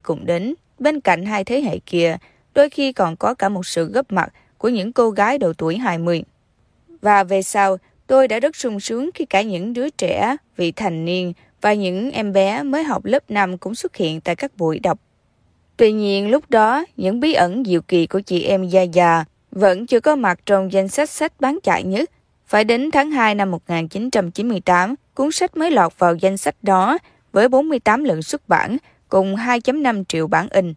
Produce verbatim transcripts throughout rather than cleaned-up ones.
cùng đến. Bên cạnh hai thế hệ kia, đôi khi còn có cả một sự góp mặt của những cô gái độ tuổi hai mươi. Và về sau, tôi đã rất sung sướng khi cả những đứa trẻ, vị thành niên và những em bé mới học lớp năm cũng xuất hiện tại các buổi đọc. Tuy nhiên, lúc đó, những bí ẩn diệu kỳ của chị em Yaya vẫn chưa có mặt trong danh sách sách bán chạy nhất. Phải đến tháng hai năm một nghìn chín trăm chín mươi tám, cuốn sách mới lọt vào danh sách đó với bốn mươi tám lần xuất bản, cùng hai phẩy năm triệu bản in.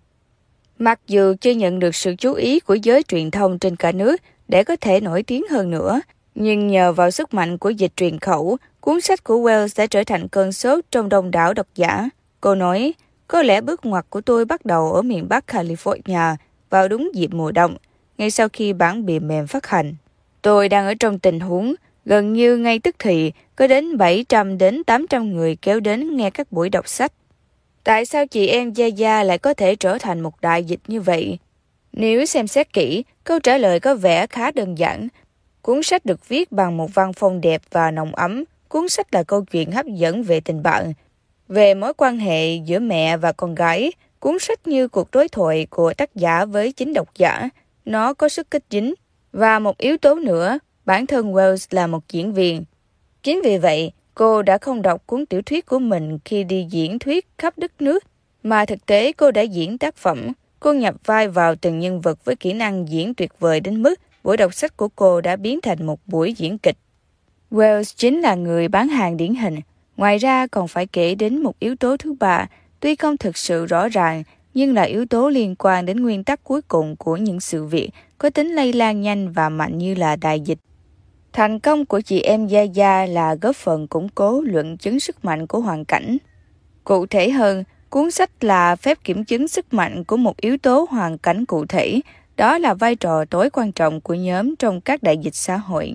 Mặc dù chưa nhận được sự chú ý của giới truyền thông trên cả nước để có thể nổi tiếng hơn nữa, nhưng nhờ vào sức mạnh của dịch truyền khẩu, cuốn sách của Wells đã trở thành cơn sốt trong đông đảo độc giả. Cô nói, có lẽ bước ngoặt của tôi bắt đầu ở miền Bắc California vào đúng dịp mùa đông, ngay sau khi bản bìa mềm phát hành. Tôi đang ở trong tình huống gần như ngay tức thì có đến bảy trăm đến tám trăm người kéo đến nghe các buổi đọc sách. Tại sao chị em Yaya lại có thể trở thành một đại dịch như vậy? Nếu xem xét kỹ, câu trả lời có vẻ khá đơn giản. Cuốn sách được viết bằng một văn phong đẹp và nồng ấm. Cuốn sách là câu chuyện hấp dẫn về tình bạn, về mối quan hệ giữa mẹ và con gái. Cuốn sách như cuộc đối thoại của tác giả với chính độc giả. Nó có sức kích dính. Và một yếu tố nữa, bản thân Wells là một diễn viên. Chính vì vậy, cô đã không đọc cuốn tiểu thuyết của mình khi đi diễn thuyết khắp đất nước, mà thực tế cô đã diễn tác phẩm. Cô nhập vai vào từng nhân vật với kỹ năng diễn tuyệt vời đến mức buổi đọc sách của cô đã biến thành một buổi diễn kịch. Wells chính là người bán hàng điển hình. Ngoài ra còn phải kể đến một yếu tố thứ ba, tuy không thực sự rõ ràng, nhưng là yếu tố liên quan đến nguyên tắc cuối cùng của những sự việc có tính lây lan nhanh và mạnh như là đại dịch. Thành công của chị em Yaya là góp phần củng cố luận chứng sức mạnh của hoàn cảnh. Cụ thể hơn, cuốn sách là phép kiểm chứng sức mạnh của một yếu tố hoàn cảnh cụ thể, đó là vai trò tối quan trọng của nhóm trong các đại dịch xã hội.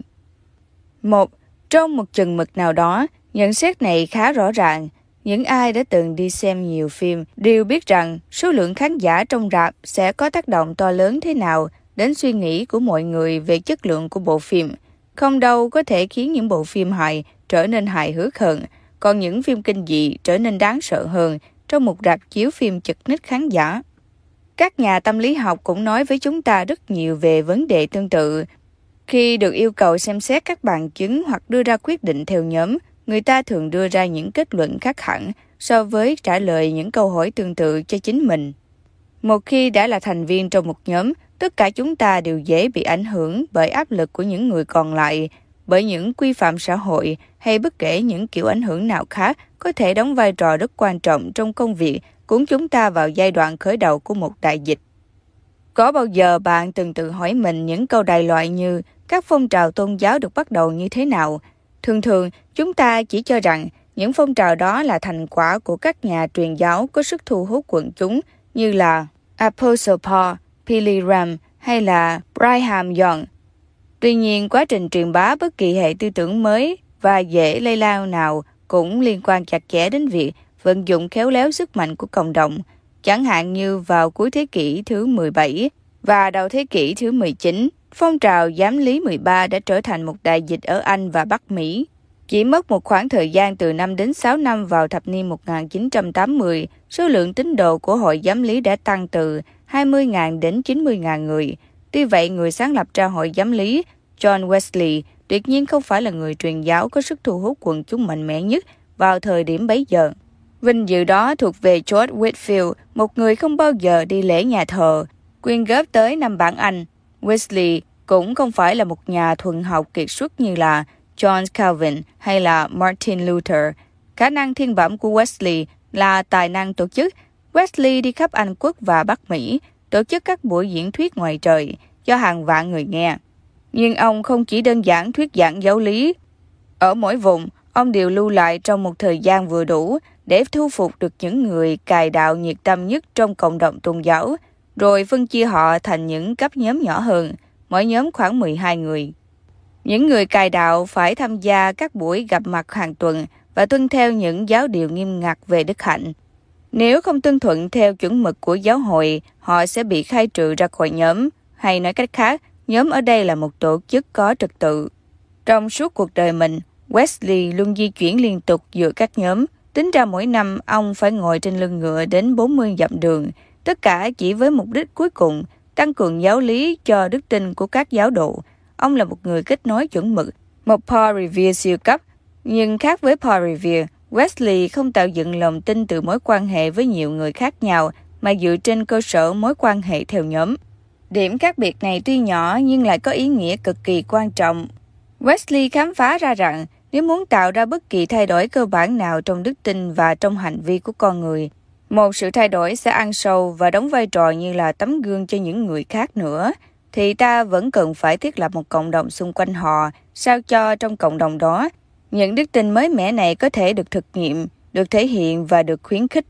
Một, trong một chừng mực nào đó, nhận xét này khá rõ ràng. Những ai đã từng đi xem nhiều phim đều biết rằng số lượng khán giả trong rạp sẽ có tác động to lớn thế nào đến suy nghĩ của mọi người về chất lượng của bộ phim. Không đâu có thể khiến những bộ phim hài trở nên hài hước hơn, còn những phim kinh dị trở nên đáng sợ hơn trong một rạp chiếu phim chật ních khán giả. Các nhà tâm lý học cũng nói với chúng ta rất nhiều về vấn đề tương tự. Khi được yêu cầu xem xét các bằng chứng hoặc đưa ra quyết định theo nhóm, người ta thường đưa ra những kết luận khác hẳn so với trả lời những câu hỏi tương tự cho chính mình. Một khi đã là thành viên trong một nhóm, tất cả chúng ta đều dễ bị ảnh hưởng bởi áp lực của những người còn lại, bởi những quy phạm xã hội hay bất kể những kiểu ảnh hưởng nào khác có thể đóng vai trò rất quan trọng trong công việc cuốn chúng ta vào giai đoạn khởi đầu của một đại dịch. Có bao giờ bạn từng tự hỏi mình những câu đại loại như các phong trào tôn giáo được bắt đầu như thế nào? Thường thường, chúng ta chỉ cho rằng những phong trào đó là thành quả của các nhà truyền giáo có sức thu hút quần chúng như là Apostle Paul, Billy Graham hay là Brigham Young. Tuy nhiên, quá trình truyền bá bất kỳ hệ tư tưởng mới và dễ lây lan nào cũng liên quan chặt chẽ đến việc vận dụng khéo léo sức mạnh của cộng đồng. Chẳng hạn như vào cuối thế kỷ thứ mười bảy và đầu thế kỷ thứ mười chín, phong trào giám lý mười ba đã trở thành một đại dịch ở Anh và Bắc Mỹ. Chỉ mất một khoảng thời gian từ năm đến sáu năm vào thập niên một nghìn chín trăm tám mươi, số lượng tín đồ của hội giám lý đã tăng từ hai mươi nghìn đến chín mươi nghìn người. Tuy vậy, người sáng lập ra hội giám lý, John Wesley, tuyệt nhiên không phải là người truyền giáo có sức thu hút quần chúng mạnh mẽ nhất vào thời điểm bấy giờ. Vinh dự đó thuộc về George Whitefield, một người không bao giờ đi lễ nhà thờ, quyên góp tới năm bảng Anh. Wesley cũng không phải là một nhà thuần học kiệt xuất như là John Calvin hay là Martin Luther. Khả năng thiên bẩm của Wesley là tài năng tổ chức. Wesley đi khắp Anh quốc và Bắc Mỹ, tổ chức các buổi diễn thuyết ngoài trời cho hàng vạn người nghe. Nhưng ông không chỉ đơn giản thuyết giảng giáo lý. Ở mỗi vùng, ông đều lưu lại trong một thời gian vừa đủ để thu phục được những người cài đạo nhiệt tâm nhất trong cộng đồng tôn giáo, rồi phân chia họ thành những cấp nhóm nhỏ hơn, mỗi nhóm khoảng mười hai người. Những người cài đạo phải tham gia các buổi gặp mặt hàng tuần và tuân theo những giáo điều nghiêm ngặt về đức hạnh. Nếu không tuân thuận theo chuẩn mực của giáo hội, họ sẽ bị khai trừ ra khỏi nhóm, hay nói cách khác, nhóm ở đây là một tổ chức có trật tự. Trong suốt cuộc đời mình, Wesley luôn di chuyển liên tục giữa các nhóm. Tính ra mỗi năm, ông phải ngồi trên lưng ngựa đến bốn mươi dặm đường, tất cả chỉ với mục đích cuối cùng, tăng cường giáo lý cho đức tin của các giáo đồ. Ông là một người kết nối chuẩn mực, một Paul Revere siêu cấp. Nhưng khác với Paul Revere, Wesley không tạo dựng lòng tin từ mối quan hệ với nhiều người khác nhau, mà dựa trên cơ sở mối quan hệ theo nhóm. Điểm khác biệt này tuy nhỏ nhưng lại có ý nghĩa cực kỳ quan trọng. Wesley khám phá ra rằng nếu muốn tạo ra bất kỳ thay đổi cơ bản nào trong đức tin và trong hành vi của con người, một sự thay đổi sẽ ăn sâu và đóng vai trò như là tấm gương cho những người khác nữa, thì ta vẫn cần phải thiết lập một cộng đồng xung quanh họ, sao cho trong cộng đồng đó, những đức tin mới mẻ này có thể được thực nghiệm, được thể hiện và được khuyến khích.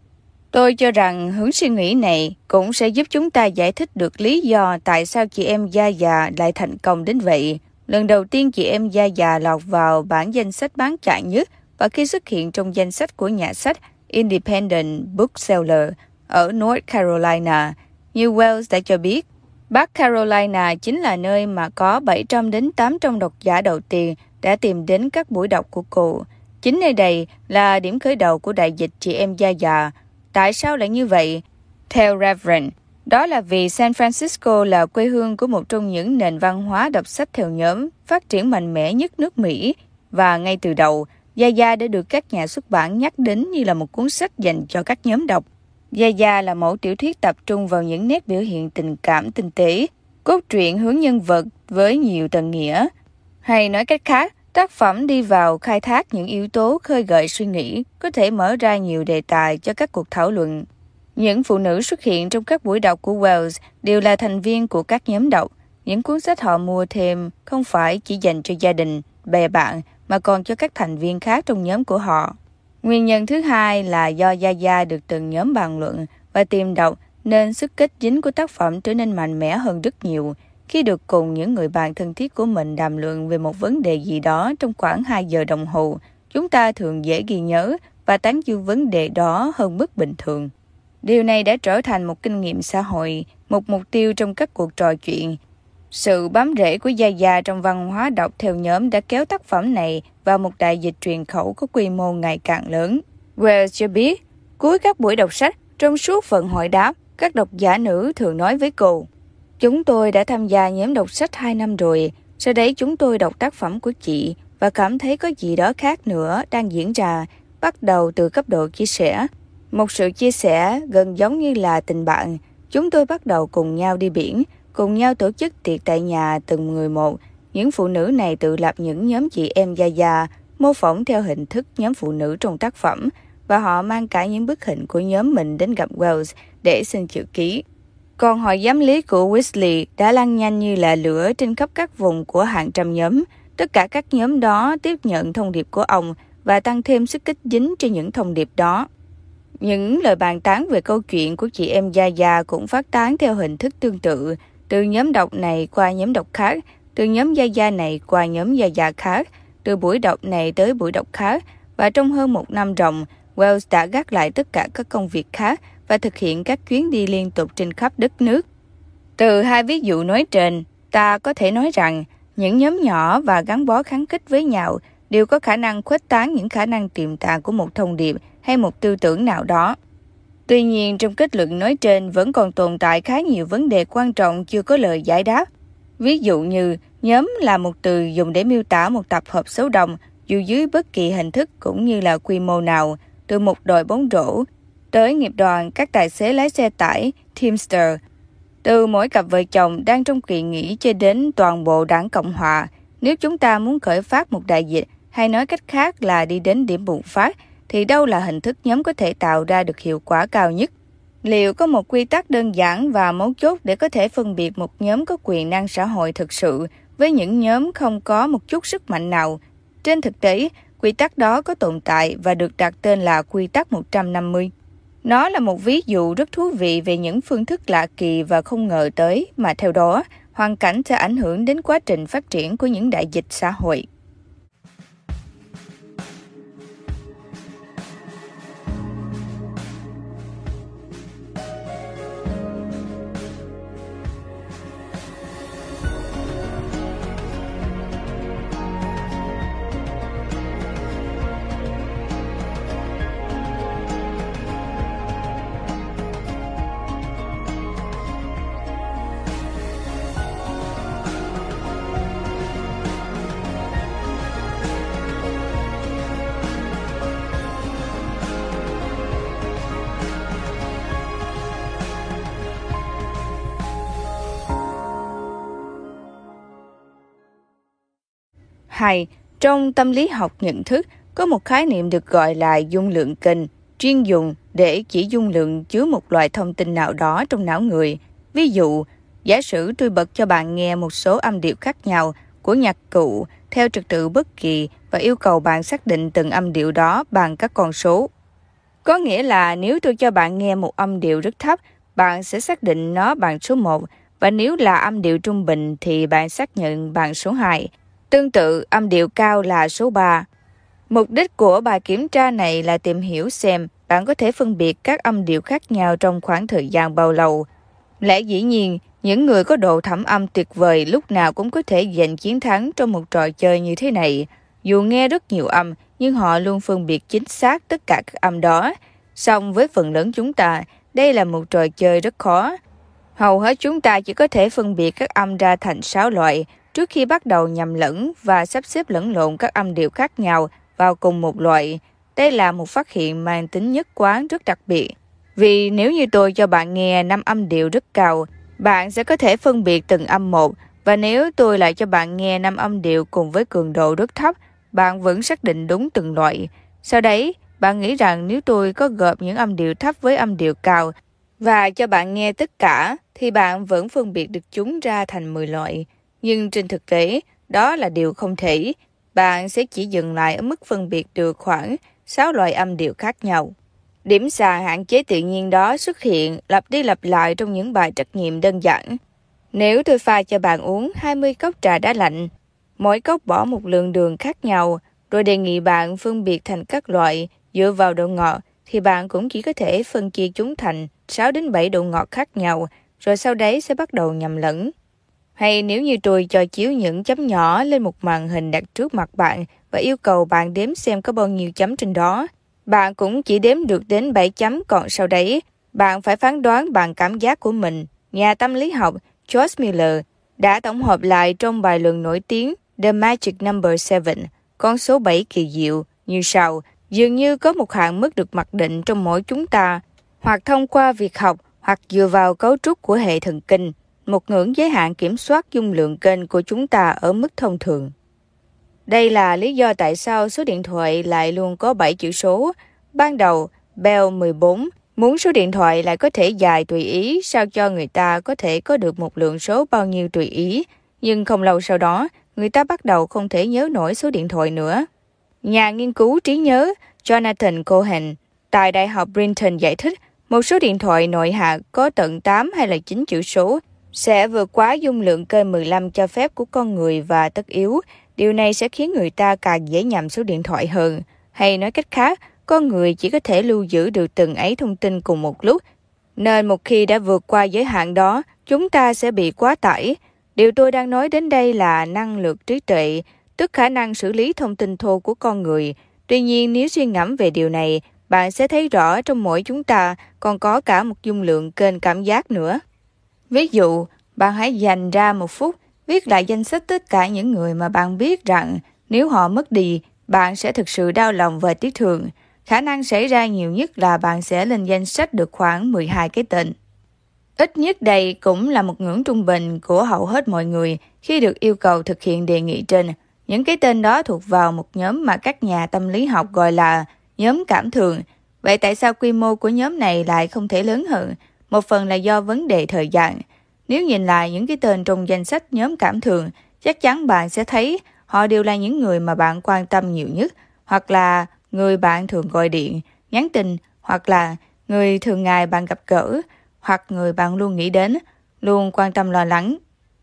Tôi cho rằng hướng suy nghĩ này cũng sẽ giúp chúng ta giải thích được lý do tại sao chị em Da Già lại thành công đến vậy. Lần đầu tiên chị em Da Già lọt vào bảng danh sách bán chạy nhất và khi xuất hiện trong danh sách của nhà sách Independent Bookseller ở North Carolina. Như Wells đã cho biết, Bắc Carolina chính là nơi mà có bảy trăm đến tám trăm độc giả đầu tiên đã tìm đến các buổi đọc của cô. Chính nơi đây là điểm khởi đầu của đại dịch chị em Da Già. Tại sao lại như vậy? Theo Reverend, đó là vì San Francisco là quê hương của một trong những nền văn hóa đọc sách theo nhóm phát triển mạnh mẽ nhất nước Mỹ. Và ngay từ đầu, Da Già đã được các nhà xuất bản nhắc đến như là một cuốn sách dành cho các nhóm đọc. Da Già là mẫu tiểu thuyết tập trung vào những nét biểu hiện tình cảm tinh tế, cốt truyện hướng nhân vật với nhiều tầng nghĩa. Hay nói cách khác, tác phẩm đi vào khai thác những yếu tố khơi gợi suy nghĩ, có thể mở ra nhiều đề tài cho các cuộc thảo luận. Những phụ nữ xuất hiện trong các buổi đọc của Wells đều là thành viên của các nhóm đọc. Những cuốn sách họ mua thêm không phải chỉ dành cho gia đình, bè bạn, mà còn cho các thành viên khác trong nhóm của họ. Nguyên nhân thứ hai là do Da Già được từng nhóm bàn luận và tìm đọc nên sức kết dính của tác phẩm trở nên mạnh mẽ hơn rất nhiều. Khi được cùng những người bạn thân thiết của mình đàm luận về một vấn đề gì đó trong khoảng hai giờ đồng hồ, chúng ta thường dễ ghi nhớ và tán dương vấn đề đó hơn mức bình thường. Điều này đã trở thành một kinh nghiệm xã hội, một mục tiêu trong các cuộc trò chuyện. Sự bám rễ của Da Già trong văn hóa đọc theo nhóm đã kéo tác phẩm này vào một đại dịch truyền khẩu có quy mô ngày càng lớn. Wells cho biết, cuối các buổi đọc sách, trong suốt phần hỏi đáp, các độc giả nữ thường nói với cô: "Chúng tôi đã tham gia nhóm đọc sách hai năm rồi, sau đấy chúng tôi đọc tác phẩm của chị và cảm thấy có gì đó khác nữa đang diễn ra, bắt đầu từ cấp độ chia sẻ. Một sự chia sẻ gần giống như là tình bạn. Chúng tôi bắt đầu cùng nhau đi biển, cùng nhau tổ chức tiệc tại nhà từng người một. Những phụ nữ này tự lập những nhóm chị em Da Già, mô phỏng theo hình thức nhóm phụ nữ trong tác phẩm, và họ mang cả những bức hình của nhóm mình đến gặp Wells để xin chữ ký. Còn hội giám lý của Wesley đã lan nhanh như là lửa trên khắp các vùng của hàng trăm nhóm. Tất cả các nhóm đó tiếp nhận thông điệp của ông và tăng thêm sức kích dính trên những thông điệp đó. Những lời bàn tán về câu chuyện của chị em Da Già cũng phát tán theo hình thức tương tự, từ nhóm đọc này qua nhóm đọc khác, từ nhóm Da Già này qua nhóm Da Già khác, từ buổi đọc này tới buổi đọc khác, và trong hơn một năm ròng, Wells đã gác lại tất cả các công việc khác và thực hiện các chuyến đi liên tục trên khắp đất nước. Từ hai ví dụ nói trên, ta có thể nói rằng những nhóm nhỏ và gắn bó khăng khít với nhau đều có khả năng khuếch tán những khả năng tiềm tàng của một thông điệp hay một tư tưởng nào đó. Tuy nhiên, trong kết luận nói trên vẫn còn tồn tại khá nhiều vấn đề quan trọng chưa có lời giải đáp. Ví dụ như, nhóm là một từ dùng để miêu tả một tập hợp số đông dù dưới bất kỳ hình thức cũng như là quy mô nào, từ một đội bóng rổ tới nghiệp đoàn các tài xế lái xe tải, Teamster, từ mỗi cặp vợ chồng đang trong kỳ nghỉ cho đến toàn bộ đảng Cộng Hòa. Nếu chúng ta muốn khởi phát một đại dịch, hay nói cách khác là đi đến điểm bùng phát, thì đâu là hình thức nhóm có thể tạo ra được hiệu quả cao nhất? Liệu có một quy tắc đơn giản và mấu chốt để có thể phân biệt một nhóm có quyền năng xã hội thực sự với những nhóm không có một chút sức mạnh nào? Trên thực tế, quy tắc đó có tồn tại và được đặt tên là quy tắc một trăm năm mươi. Nó là một ví dụ rất thú vị về những phương thức lạ kỳ và không ngờ tới mà theo đó, hoàn cảnh sẽ ảnh hưởng đến quá trình phát triển của những đại dịch xã hội. Hai, trong tâm lý học nhận thức, có một khái niệm được gọi là dung lượng kênh, chuyên dùng để chỉ dung lượng chứa một loại thông tin nào đó trong não người. Ví dụ, giả sử tôi bật cho bạn nghe một số âm điệu khác nhau của nhạc cụ theo trật tự bất kỳ và yêu cầu bạn xác định từng âm điệu đó bằng các con số. Có nghĩa là nếu tôi cho bạn nghe một âm điệu rất thấp, bạn sẽ xác định nó bằng số một, và nếu là âm điệu trung bình thì bạn xác nhận bằng số hai. Tương tự, âm điệu cao là số ba. Mục đích của bài kiểm tra này là tìm hiểu xem bạn có thể phân biệt các âm điệu khác nhau trong khoảng thời gian bao lâu. Lẽ dĩ nhiên, những người có độ thẩm âm tuyệt vời lúc nào cũng có thể giành chiến thắng trong một trò chơi như thế này. Dù nghe rất nhiều âm, nhưng họ luôn phân biệt chính xác tất cả các âm đó. Song với phần lớn chúng ta, đây là một trò chơi rất khó. Hầu hết chúng ta chỉ có thể phân biệt các âm ra thành sáu loại trước khi bắt đầu nhầm lẫn và sắp xếp lẫn lộn các âm điệu khác nhau vào cùng một loại. Đây là một phát hiện mang tính nhất quán rất đặc biệt. Vì nếu như tôi cho bạn nghe năm âm điệu rất cao, bạn sẽ có thể phân biệt từng âm một, và nếu tôi lại cho bạn nghe năm âm điệu cùng với cường độ rất thấp, bạn vẫn xác định đúng từng loại. Sau đấy, bạn nghĩ rằng nếu tôi có gộp những âm điệu thấp với âm điệu cao và cho bạn nghe tất cả, thì bạn vẫn phân biệt được chúng ra thành mười loại. Nhưng trên thực tế, đó là điều không thể. Bạn sẽ chỉ dừng lại ở mức phân biệt được khoảng sáu loại âm điệu khác nhau. Điểm sàn hạn chế tự nhiên đó xuất hiện lặp đi lặp lại trong những bài trắc nghiệm đơn giản. Nếu tôi pha cho bạn uống hai mươi cốc trà đá lạnh, mỗi cốc bỏ một lượng đường khác nhau, rồi đề nghị bạn phân biệt thành các loại dựa vào độ ngọt, thì bạn cũng chỉ có thể phân chia chúng thành sáu đến bảy độ ngọt khác nhau, rồi sau đấy sẽ bắt đầu nhầm lẫn. Hay nếu như tôi cho chiếu những chấm nhỏ lên một màn hình đặt trước mặt bạn và yêu cầu bạn đếm xem có bao nhiêu chấm trên đó, bạn cũng chỉ đếm được đến bảy chấm, còn sau đấy, bạn phải phán đoán bằng cảm giác của mình. Nhà tâm lý học George Miller đã tổng hợp lại trong bài luận nổi tiếng The Magic Number Seven, con số bảy kỳ diệu, như sau: dường như có một hạn mức được mặc định trong mỗi chúng ta, hoặc thông qua việc học, hoặc dựa vào cấu trúc của hệ thần kinh, một ngưỡng giới hạn kiểm soát dung lượng kênh của chúng ta ở mức thông thường. Đây là lý do tại sao số điện thoại lại luôn có bảy chữ số. Ban đầu, Bell mười bốn muốn số điện thoại lại có thể dài tùy ý sao cho người ta có thể có được một lượng số bao nhiêu tùy ý, nhưng không lâu sau đó, người ta bắt đầu không thể nhớ nổi số điện thoại nữa. Nhà nghiên cứu trí nhớ Jonathan Cohen tại Đại học Princeton giải thích, một số điện thoại nội hạt có tận tám hay là chín chữ số sẽ vượt quá dung lượng kênh mười lăm cho phép của con người, và tất yếu, điều này sẽ khiến người ta càng dễ nhầm số điện thoại hơn. Hay nói cách khác, con người chỉ có thể lưu giữ được từng ấy thông tin cùng một lúc, nên một khi đã vượt qua giới hạn đó, chúng ta sẽ bị quá tải. Điều tôi đang nói đến đây là năng lực trí tuệ, tức khả năng xử lý thông tin thô của con người. Tuy nhiên, nếu suy ngẫm về điều này, bạn sẽ thấy rõ trong mỗi chúng ta còn có cả một dung lượng kênh cảm giác nữa. Ví dụ, bạn hãy dành ra một phút, viết lại danh sách tất cả những người mà bạn biết rằng nếu họ mất đi, bạn sẽ thực sự đau lòng và tiếc thương. Khả năng xảy ra nhiều nhất là bạn sẽ lên danh sách được khoảng mười hai cái tên. Ít nhất đây cũng là một ngưỡng trung bình của hầu hết mọi người khi được yêu cầu thực hiện đề nghị trên. Những cái tên đó thuộc vào một nhóm mà các nhà tâm lý học gọi là nhóm cảm thường. Vậy tại sao quy mô của nhóm này lại không thể lớn hơn? Một phần là do vấn đề thời gian. Nếu nhìn lại những cái tên trong danh sách nhóm cảm thường, chắc chắn bạn sẽ thấy họ đều là những người mà bạn quan tâm nhiều nhất, hoặc là người bạn thường gọi điện, nhắn tin, hoặc là người thường ngày bạn gặp gỡ, hoặc người bạn luôn nghĩ đến, luôn quan tâm lo lắng.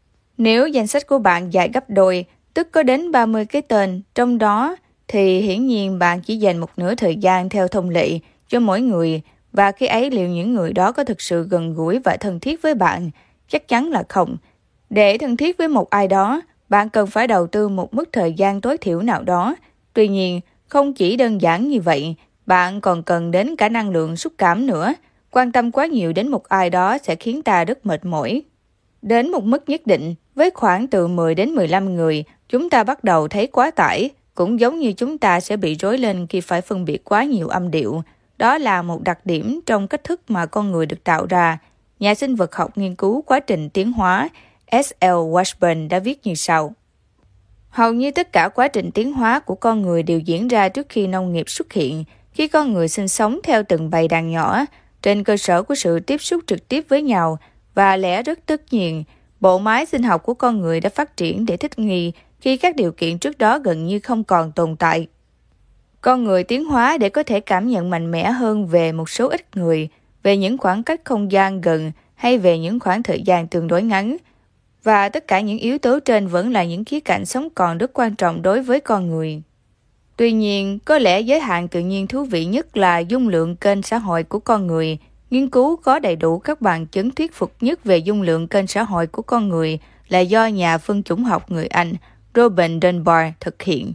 Nếu danh sách của bạn dài gấp đôi, tức có đến ba mươi cái tên trong đó, thì hiển nhiên bạn chỉ dành một nửa thời gian theo thông lệ cho mỗi người, và khi ấy liệu những người đó có thực sự gần gũi và thân thiết với bạn? Chắc chắn là không. Để thân thiết với một ai đó, bạn cần phải đầu tư một mức thời gian tối thiểu nào đó. Tuy nhiên, không chỉ đơn giản như vậy, bạn còn cần đến cả năng lượng xúc cảm nữa. Quan tâm quá nhiều đến một ai đó sẽ khiến ta rất mệt mỏi. Đến một mức nhất định, với khoảng từ mười đến mười lăm người, chúng ta bắt đầu thấy quá tải, cũng giống như chúng ta sẽ bị rối lên khi phải phân biệt quá nhiều âm điệu. Đó là một đặc điểm trong cách thức mà con người được tạo ra. Nhà sinh vật học nghiên cứu quá trình tiến hóa S L Washburn đã viết như sau. Hầu như tất cả quá trình tiến hóa của con người đều diễn ra trước khi nông nghiệp xuất hiện, khi con người sinh sống theo từng bầy đàn nhỏ, trên cơ sở của sự tiếp xúc trực tiếp với nhau, và lẽ rất tất nhiên, bộ máy sinh học của con người đã phát triển để thích nghi khi các điều kiện trước đó gần như không còn tồn tại. Con người tiến hóa để có thể cảm nhận mạnh mẽ hơn về một số ít người, về những khoảng cách không gian gần hay về những khoảng thời gian tương đối ngắn. Và tất cả những yếu tố trên vẫn là những khía cạnh sống còn rất quan trọng đối với con người. Tuy nhiên, có lẽ giới hạn tự nhiên thú vị nhất là dung lượng kênh xã hội của con người. Nghiên cứu có đầy đủ các bằng chứng thuyết phục nhất về dung lượng kênh xã hội của con người là do nhà phân chủng học người Anh Robin Dunbar thực hiện.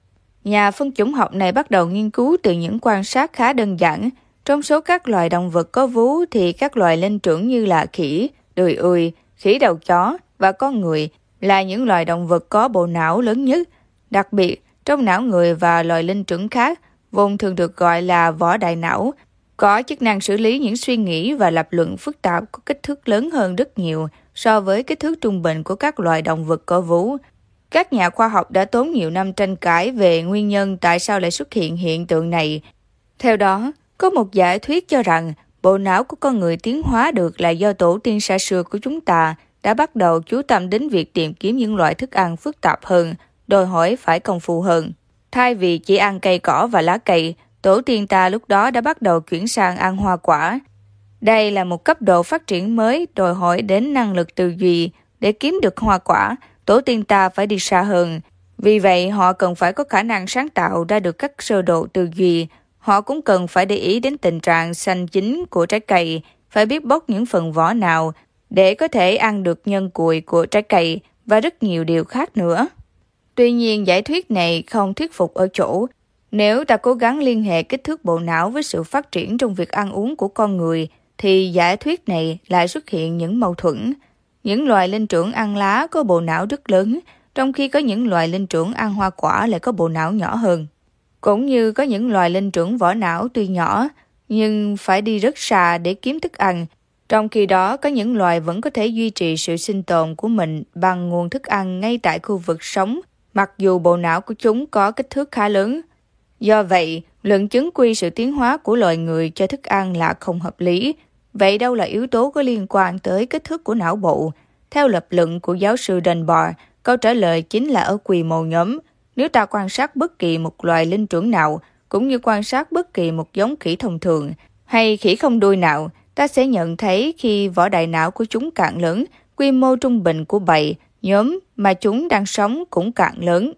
Nhà phân chủng học này bắt đầu nghiên cứu từ những quan sát khá đơn giản. Trong số các loài động vật có vú thì các loài linh trưởng như là khỉ, đười ươi, khỉ đầu chó và con người là những loài động vật có bộ não lớn nhất. Đặc biệt, trong não người và loài linh trưởng khác, vùng thường được gọi là vỏ đại não, có chức năng xử lý những suy nghĩ và lập luận phức tạp có kích thước lớn hơn rất nhiều so với kích thước trung bình của các loài động vật có vú. Các nhà khoa học đã tốn nhiều năm tranh cãi về nguyên nhân tại sao lại xuất hiện hiện tượng này. Theo đó, có một giả thuyết cho rằng bộ não của con người tiến hóa được là do tổ tiên xa xưa của chúng ta đã bắt đầu chú tâm đến việc tìm kiếm những loại thức ăn phức tạp hơn, đòi hỏi phải công phu hơn. Thay vì chỉ ăn cây cỏ và lá cây, tổ tiên ta lúc đó đã bắt đầu chuyển sang ăn hoa quả. Đây là một cấp độ phát triển mới đòi hỏi đến năng lực tư duy. Để kiếm được hoa quả, tổ tiên ta phải đi xa hơn. Vì vậy, họ cần phải có khả năng sáng tạo ra được các sơ đồ tư duy. Họ cũng cần phải để ý đến tình trạng xanh chín của trái cây, phải biết bóc những phần vỏ nào để có thể ăn được nhân cuội của trái cây và rất nhiều điều khác nữa. Tuy nhiên, giải thuyết này không thuyết phục ở chỗ, nếu ta cố gắng liên hệ kích thước bộ não với sự phát triển trong việc ăn uống của con người, thì giả thuyết này lại xuất hiện những mâu thuẫn. Những loài linh trưởng ăn lá có bộ não rất lớn, trong khi có những loài linh trưởng ăn hoa quả lại có bộ não nhỏ hơn. Cũng như có những loài linh trưởng vỏ não tuy nhỏ, nhưng phải đi rất xa để kiếm thức ăn. Trong khi đó, có những loài vẫn có thể duy trì sự sinh tồn của mình bằng nguồn thức ăn ngay tại khu vực sống, mặc dù bộ não của chúng có kích thước khá lớn. Do vậy, luận chứng quy sự tiến hóa của loài người cho thức ăn là không hợp lý. Vậy đâu là yếu tố có liên quan tới kích thước của não bộ? Theo lập luận của giáo sư Dunbar, câu trả lời chính là ở quy mô nhóm. Nếu ta quan sát bất kỳ một loài linh trưởng nào, cũng như quan sát bất kỳ một giống khỉ thông thường, hay khỉ không đuôi nào, ta sẽ nhận thấy khi vỏ đại não của chúng càng lớn, quy mô trung bình của bầy, nhóm mà chúng đang sống cũng càng lớn.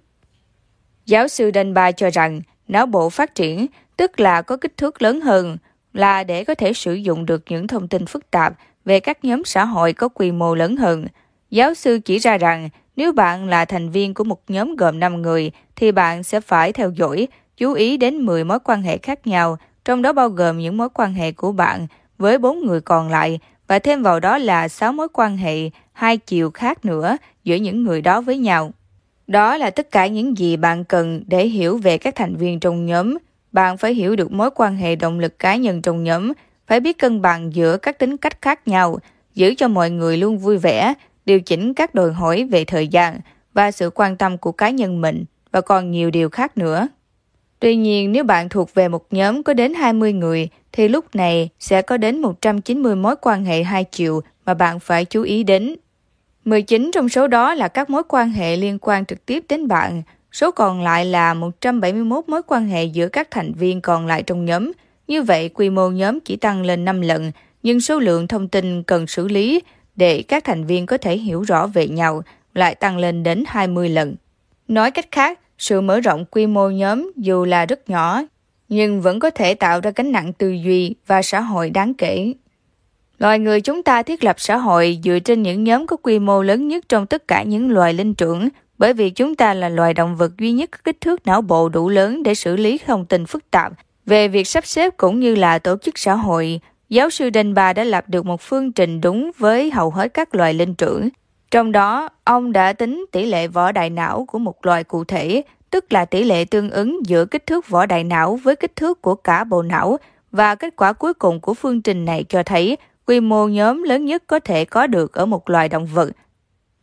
Giáo sư Dunbar cho rằng, não bộ phát triển, tức là có kích thước lớn hơn, là để có thể sử dụng được những thông tin phức tạp về các nhóm xã hội có quy mô lớn hơn. Giáo sư chỉ ra rằng, nếu bạn là thành viên của một nhóm gồm năm người, thì bạn sẽ phải theo dõi, chú ý đến mười mối quan hệ khác nhau, trong đó bao gồm những mối quan hệ của bạn với bốn người còn lại, và thêm vào đó là sáu mối quan hệ hai chiều khác nữa giữa những người đó với nhau. Đó là tất cả những gì bạn cần để hiểu về các thành viên trong nhóm. Bạn phải hiểu được mối quan hệ động lực cá nhân trong nhóm, phải biết cân bằng giữa các tính cách khác nhau, giữ cho mọi người luôn vui vẻ, điều chỉnh các đòi hỏi về thời gian và sự quan tâm của cá nhân mình, và còn nhiều điều khác nữa. Tuy nhiên, nếu bạn thuộc về một nhóm có đến hai mươi người, thì lúc này sẽ có đến một trăm chín mươi mối quan hệ hai chiều mà bạn phải chú ý đến. mười chín trong số đó là các mối quan hệ liên quan trực tiếp đến bạn. Số còn lại là một trăm bảy mươi mốt mối quan hệ giữa các thành viên còn lại trong nhóm. Như vậy, quy mô nhóm chỉ tăng lên năm lần, nhưng số lượng thông tin cần xử lý để các thành viên có thể hiểu rõ về nhau lại tăng lên đến hai mươi lần. Nói cách khác, sự mở rộng quy mô nhóm dù là rất nhỏ, nhưng vẫn có thể tạo ra gánh nặng tư duy và xã hội đáng kể. Loài người chúng ta thiết lập xã hội dựa trên những nhóm có quy mô lớn nhất trong tất cả những loài linh trưởng, bởi vì chúng ta là loài động vật duy nhất có kích thước não bộ đủ lớn để xử lý thông tin phức tạp về việc sắp xếp cũng như là tổ chức xã hội. Giáo sư Dunbar đã lập được một phương trình đúng với hầu hết các loài linh trưởng. Trong đó, ông đã tính tỷ lệ vỏ đại não của một loài cụ thể, tức là tỷ lệ tương ứng giữa kích thước vỏ đại não với kích thước của cả bộ não, và kết quả cuối cùng của phương trình này cho thấy quy mô nhóm lớn nhất có thể có được ở một loài động vật.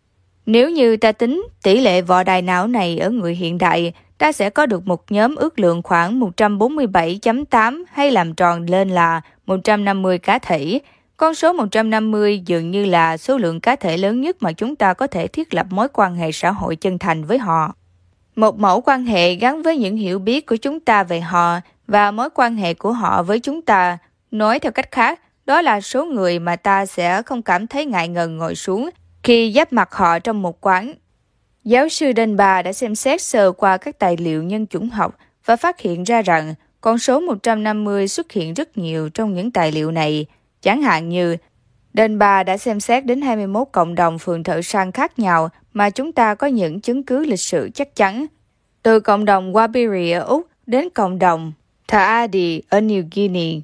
Nếu như ta tính tỷ lệ vỏ đại não này ở người hiện đại, ta sẽ có được một nhóm ước lượng khoảng một trăm bốn mươi bảy phẩy tám hay làm tròn lên là một trăm năm mươi cá thể. Con số một trăm năm mươi dường như là số lượng cá thể lớn nhất mà chúng ta có thể thiết lập mối quan hệ xã hội chân thành với họ. Một mẫu quan hệ gắn với những hiểu biết của chúng ta về họ và mối quan hệ của họ với chúng ta. Nói theo cách khác, đó là số người mà ta sẽ không cảm thấy ngại ngần ngồi xuống khi giáp mặt họ trong một quán. Giáo sư Dunbar đã xem xét sơ qua các tài liệu nhân chủng học và phát hiện ra rằng con số một trăm năm mươi xuất hiện rất nhiều trong những tài liệu này. Chẳng hạn như, Dunbar đã xem xét đến hai mươi mốt cộng đồng phường thợ săn khác nhau mà chúng ta có những chứng cứ lịch sử chắc chắn. Từ cộng đồng Wabiri ở Úc đến cộng đồng Thaadi ở New Guinea,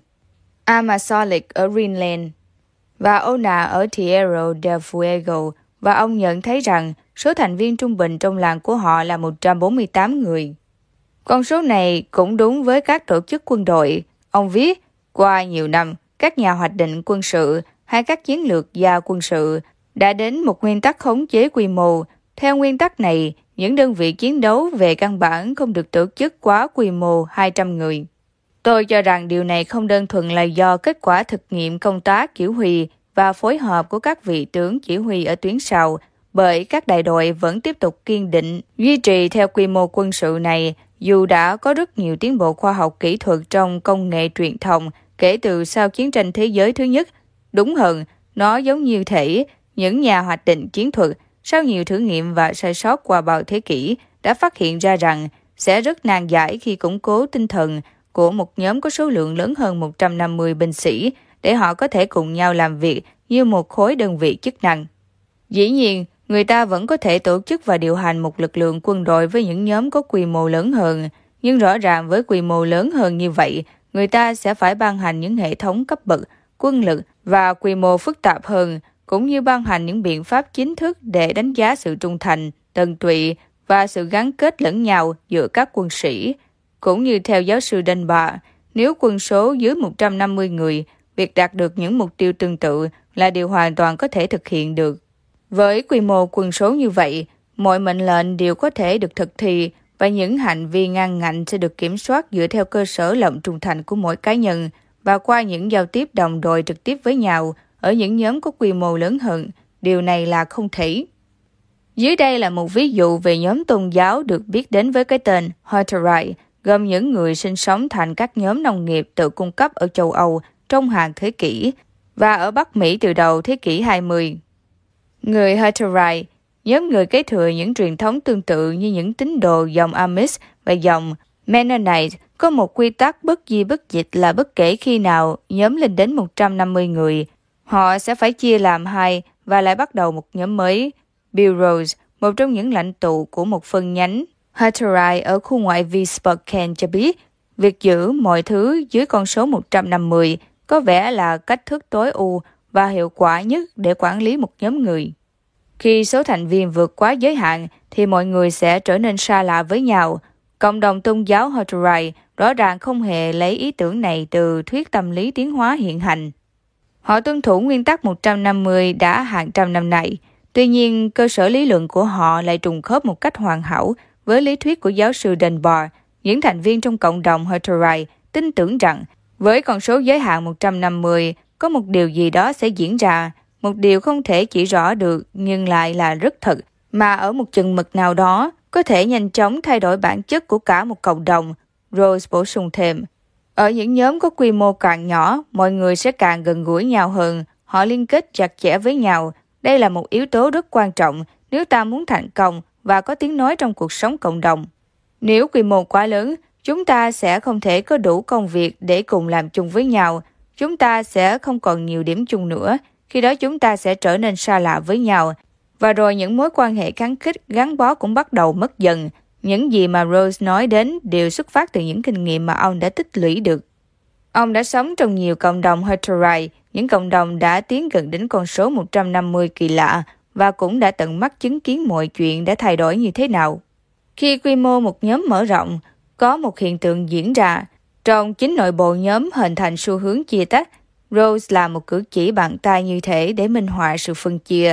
Amazolic ở Greenland và Ona ở Tierra del Fuego, và ông nhận thấy rằng số thành viên trung bình trong làng của họ là một trăm bốn mươi tám người. Con số này cũng đúng với các tổ chức quân đội. Ông viết, qua nhiều năm, các nhà hoạch định quân sự hay các chiến lược gia quân sự đã đến một nguyên tắc khống chế quy mô. Theo nguyên tắc này, những đơn vị chiến đấu về căn bản không được tổ chức quá quy mô hai trăm người. Tôi cho rằng điều này không đơn thuần là do kết quả thực nghiệm công tác chỉ huy và phối hợp của các vị tướng chỉ huy ở tuyến sau, bởi các đại đội vẫn tiếp tục kiên định duy trì theo quy mô quân sự này, dù đã có rất nhiều tiến bộ khoa học kỹ thuật trong công nghệ truyền thông kể từ sau chiến tranh thế giới thứ nhất. Đúng hơn, nó giống như thể những nhà hoạch định chiến thuật, sau nhiều thử nghiệm và sai sót qua bao thế kỷ, đã phát hiện ra rằng sẽ rất nan giải khi củng cố tinh thần của một nhóm có số lượng lớn hơn một trăm năm mươi binh sĩ để họ có thể cùng nhau làm việc như một khối đơn vị chức năng. Dĩ nhiên, người ta vẫn có thể tổ chức và điều hành một lực lượng quân đội với những nhóm có quy mô lớn hơn, nhưng rõ ràng với quy mô lớn hơn như vậy, người ta sẽ phải ban hành những hệ thống cấp bậc, quân lực và quy mô phức tạp hơn, cũng như ban hành những biện pháp chính thức để đánh giá sự trung thành, tận tụy và sự gắn kết lẫn nhau giữa các quân sĩ. Cũng như theo giáo sư Dunbar, nếu quân số dưới một trăm năm mươi người, việc đạt được những mục tiêu tương tự là điều hoàn toàn có thể thực hiện được. Với quy mô quân số như vậy, mọi mệnh lệnh đều có thể được thực thi và những hành vi ngăn ngạnh sẽ được kiểm soát dựa theo cơ sở lòng trung thành của mỗi cá nhân và qua những giao tiếp đồng đội trực tiếp với nhau ở những nhóm có quy mô lớn hơn. Điều này là không thể. Dưới đây là một ví dụ về nhóm tôn giáo được biết đến với cái tên Hutterite, gồm những người sinh sống thành các nhóm nông nghiệp tự cung cấp ở châu Âu trong hàng thế kỷ và ở Bắc Mỹ từ đầu thế kỷ hai mươi. Người Hutterite, nhóm người kế thừa những truyền thống tương tự như những tín đồ dòng Amish và dòng Mennonite, có một quy tắc bất di bất dịch là bất kể khi nào nhóm lên đến một trăm năm mươi người, họ sẽ phải chia làm hai và lại bắt đầu một nhóm mới. Bill Rose, một trong những lãnh tụ của một phân nhánh Hutterite ở khu ngoại vi Spokane cho biết, việc giữ mọi thứ dưới con số một trăm năm mươi có vẻ là cách thức tối ưu và hiệu quả nhất để quản lý một nhóm người. Khi số thành viên vượt quá giới hạn thì mọi người sẽ trở nên xa lạ với nhau. Cộng đồng tôn giáo Hutterite rõ ràng không hề lấy ý tưởng này từ thuyết tâm lý tiến hóa hiện hành. Họ tuân thủ nguyên tắc một trăm năm mươi đã hàng trăm năm nay. Tuy nhiên, cơ sở lý luận của họ lại trùng khớp một cách hoàn hảo với lý thuyết của giáo sư Dunbar. Những thành viên trong cộng đồng Hutterite tin tưởng rằng với con số giới hạn một trăm năm mươi, có một điều gì đó sẽ diễn ra, một điều không thể chỉ rõ được nhưng lại là rất thật, mà ở một chừng mực nào đó có thể nhanh chóng thay đổi bản chất của cả một cộng đồng. Rose bổ sung thêm, ở những nhóm có quy mô càng nhỏ, mọi người sẽ càng gần gũi nhau hơn, họ liên kết chặt chẽ với nhau. Đây là một yếu tố rất quan trọng nếu ta muốn thành công và có tiếng nói trong cuộc sống cộng đồng. Nếu quy mô quá lớn, chúng ta sẽ không thể có đủ công việc để cùng làm chung với nhau. Chúng ta sẽ không còn nhiều điểm chung nữa. Khi đó chúng ta sẽ trở nên xa lạ với nhau. Và rồi những mối quan hệ khăng khít gắn bó cũng bắt đầu mất dần. Những gì mà Rose nói đến đều xuất phát từ những kinh nghiệm mà ông đã tích lũy được. Ông đã sống trong nhiều cộng đồng Hutterite, những cộng đồng đã tiến gần đến con số một trăm năm mươi kỳ lạ và cũng đã tận mắt chứng kiến mọi chuyện đã thay đổi như thế nào. Khi quy mô một nhóm mở rộng, có một hiện tượng diễn ra. Trong chính nội bộ nhóm hình thành xu hướng chia tách, Rose làm một cử chỉ bàn tay như thể để minh họa sự phân chia.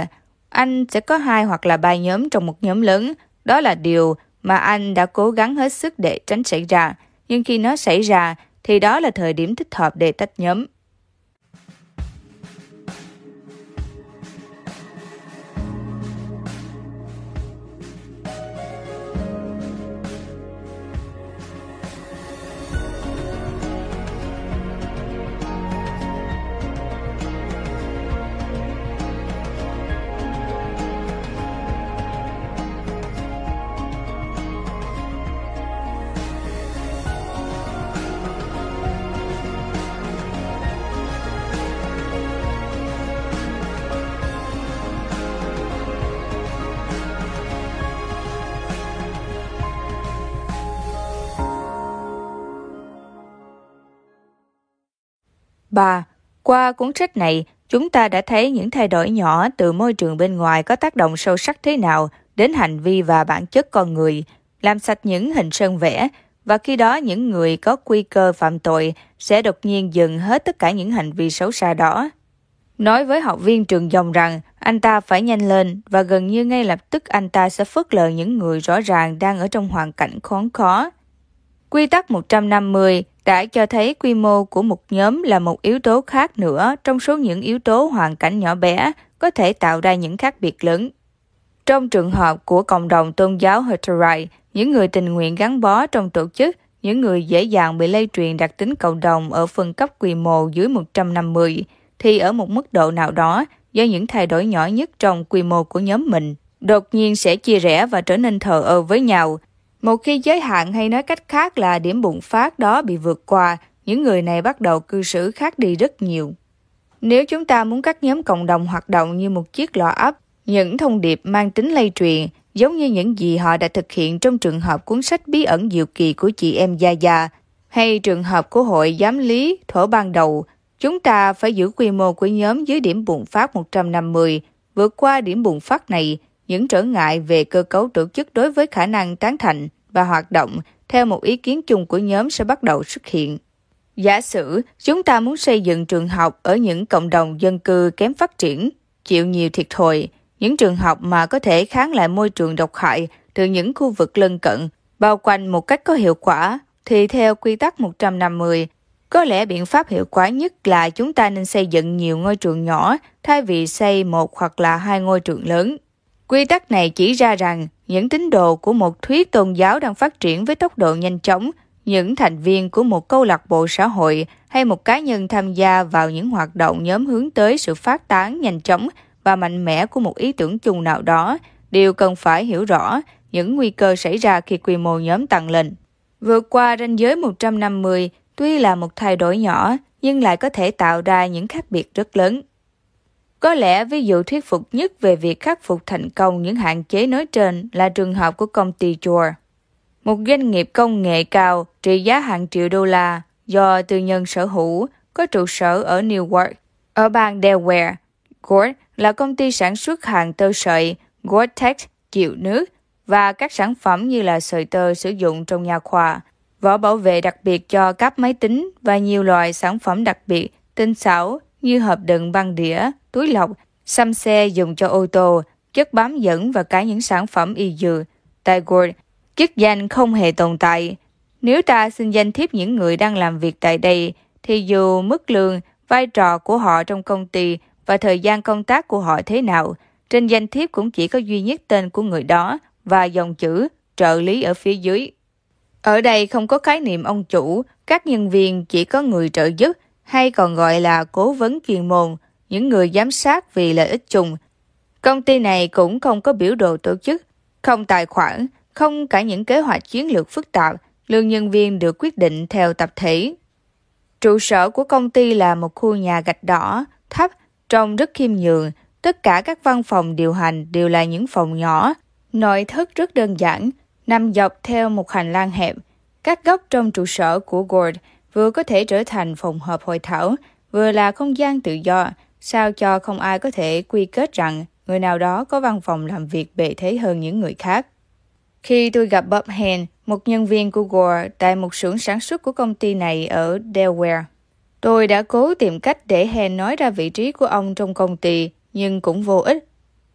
Anh sẽ có hai hoặc là ba nhóm trong một nhóm lớn. Đó là điều mà anh đã cố gắng hết sức để tránh xảy ra. Nhưng khi nó xảy ra, thì đó là thời điểm thích hợp để tách nhóm. ba. Qua cuốn sách này, chúng ta đã thấy những thay đổi nhỏ từ môi trường bên ngoài có tác động sâu sắc thế nào đến hành vi và bản chất con người, làm sạch những hình sơn vẽ, và khi đó những người có nguy cơ phạm tội sẽ đột nhiên dừng hết tất cả những hành vi xấu xa đó. Nói với học viên trường dòng rằng anh ta phải nhanh lên và gần như ngay lập tức anh ta sẽ phớt lờ những người rõ ràng đang ở trong hoàn cảnh khốn khó. Quy tắc một trăm năm mươi đã cho thấy quy mô của một nhóm là một yếu tố khác nữa trong số những yếu tố hoàn cảnh nhỏ bé có thể tạo ra những khác biệt lớn. Trong trường hợp của cộng đồng tôn giáo Hutterite, những người tình nguyện gắn bó trong tổ chức, những người dễ dàng bị lây truyền đặc tính cộng đồng ở phân cấp quy mô dưới một trăm năm mươi, thì ở một mức độ nào đó, do những thay đổi nhỏ nhất trong quy mô của nhóm mình, đột nhiên sẽ chia rẽ và trở nên thờ ơ với nhau. Một khi giới hạn hay nói cách khác là điểm bùng phát đó bị vượt qua, những người này bắt đầu cư xử khác đi rất nhiều. Nếu chúng ta muốn các nhóm cộng đồng hoạt động như một chiếc lò ấp, những thông điệp mang tính lây truyền, giống như những gì họ đã thực hiện trong trường hợp cuốn sách bí ẩn diệu kỳ của chị em Yaya, hay trường hợp của hội giám lý thuở ban đầu, chúng ta phải giữ quy mô của nhóm dưới điểm bùng phát một trăm năm mươi. Vượt qua điểm bùng phát này, những trở ngại về cơ cấu tổ chức đối với khả năng tán thành và hoạt động theo một ý kiến chung của nhóm sẽ bắt đầu xuất hiện. Giả sử chúng ta muốn xây dựng trường học ở những cộng đồng dân cư kém phát triển, chịu nhiều thiệt thòi, những trường học mà có thể kháng lại môi trường độc hại từ những khu vực lân cận, bao quanh một cách có hiệu quả, thì theo quy tắc một trăm năm mươi, có lẽ biện pháp hiệu quả nhất là chúng ta nên xây dựng nhiều ngôi trường nhỏ thay vì xây một hoặc là hai ngôi trường lớn. Quy tắc này chỉ ra rằng những tín đồ của một thuyết tôn giáo đang phát triển với tốc độ nhanh chóng, những thành viên của một câu lạc bộ xã hội hay một cá nhân tham gia vào những hoạt động nhóm hướng tới sự phát tán nhanh chóng và mạnh mẽ của một ý tưởng chung nào đó, đều cần phải hiểu rõ những nguy cơ xảy ra khi quy mô nhóm tăng lên. Vượt qua ranh giới một trăm năm mươi tuy là một thay đổi nhỏ, nhưng lại có thể tạo ra những khác biệt rất lớn. Có lẽ ví dụ thuyết phục nhất về việc khắc phục thành công những hạn chế nói trên là trường hợp của công ty Jor, một doanh nghiệp công nghệ cao trị giá hàng triệu đô la do tư nhân sở hữu, có trụ sở ở Newark, ở bang Delaware. Gore là công ty sản xuất hàng tơ sợi, Gore-Tex chịu nước và các sản phẩm như là sợi tơ sử dụng trong nha khoa, vỏ bảo vệ đặc biệt cho các máy tính và nhiều loại sản phẩm đặc biệt, tinh xảo như hộp đựng băng đĩa, túi lọc, xăm xe dùng cho ô tô, chất bám dẫn và cả những sản phẩm y dược. Tại Gore, chức danh không hề tồn tại. Nếu ta xin danh thiếp những người đang làm việc tại đây, thì dù mức lương, vai trò của họ trong công ty và thời gian công tác của họ thế nào, trên danh thiếp cũng chỉ có duy nhất tên của người đó và dòng chữ trợ lý ở phía dưới. Ở đây không có khái niệm ông chủ, các nhân viên chỉ có người trợ giúp, hay còn gọi là cố vấn chuyên môn, những người giám sát vì lợi ích chung. Công ty này cũng không có biểu đồ tổ chức, không tài khoản, không cả những kế hoạch chiến lược phức tạp, lương nhân viên được quyết định theo tập thể. Trụ sở của công ty là một khu nhà gạch đỏ, thấp, trông rất khiêm nhường. Tất cả các văn phòng điều hành đều là những phòng nhỏ, nội thất rất đơn giản, nằm dọc theo một hành lang hẹp. Các góc trong trụ sở của Gore vừa có thể trở thành phòng họp hội thảo, vừa là không gian tự do, sao cho không ai có thể quy kết rằng người nào đó có văn phòng làm việc bề thế hơn những người khác. Khi tôi gặp Bob Hen, một nhân viên của Gore tại một xưởng sản xuất của công ty này ở Delaware, tôi đã cố tìm cách để Hen nói ra vị trí của ông trong công ty, nhưng cũng vô ích.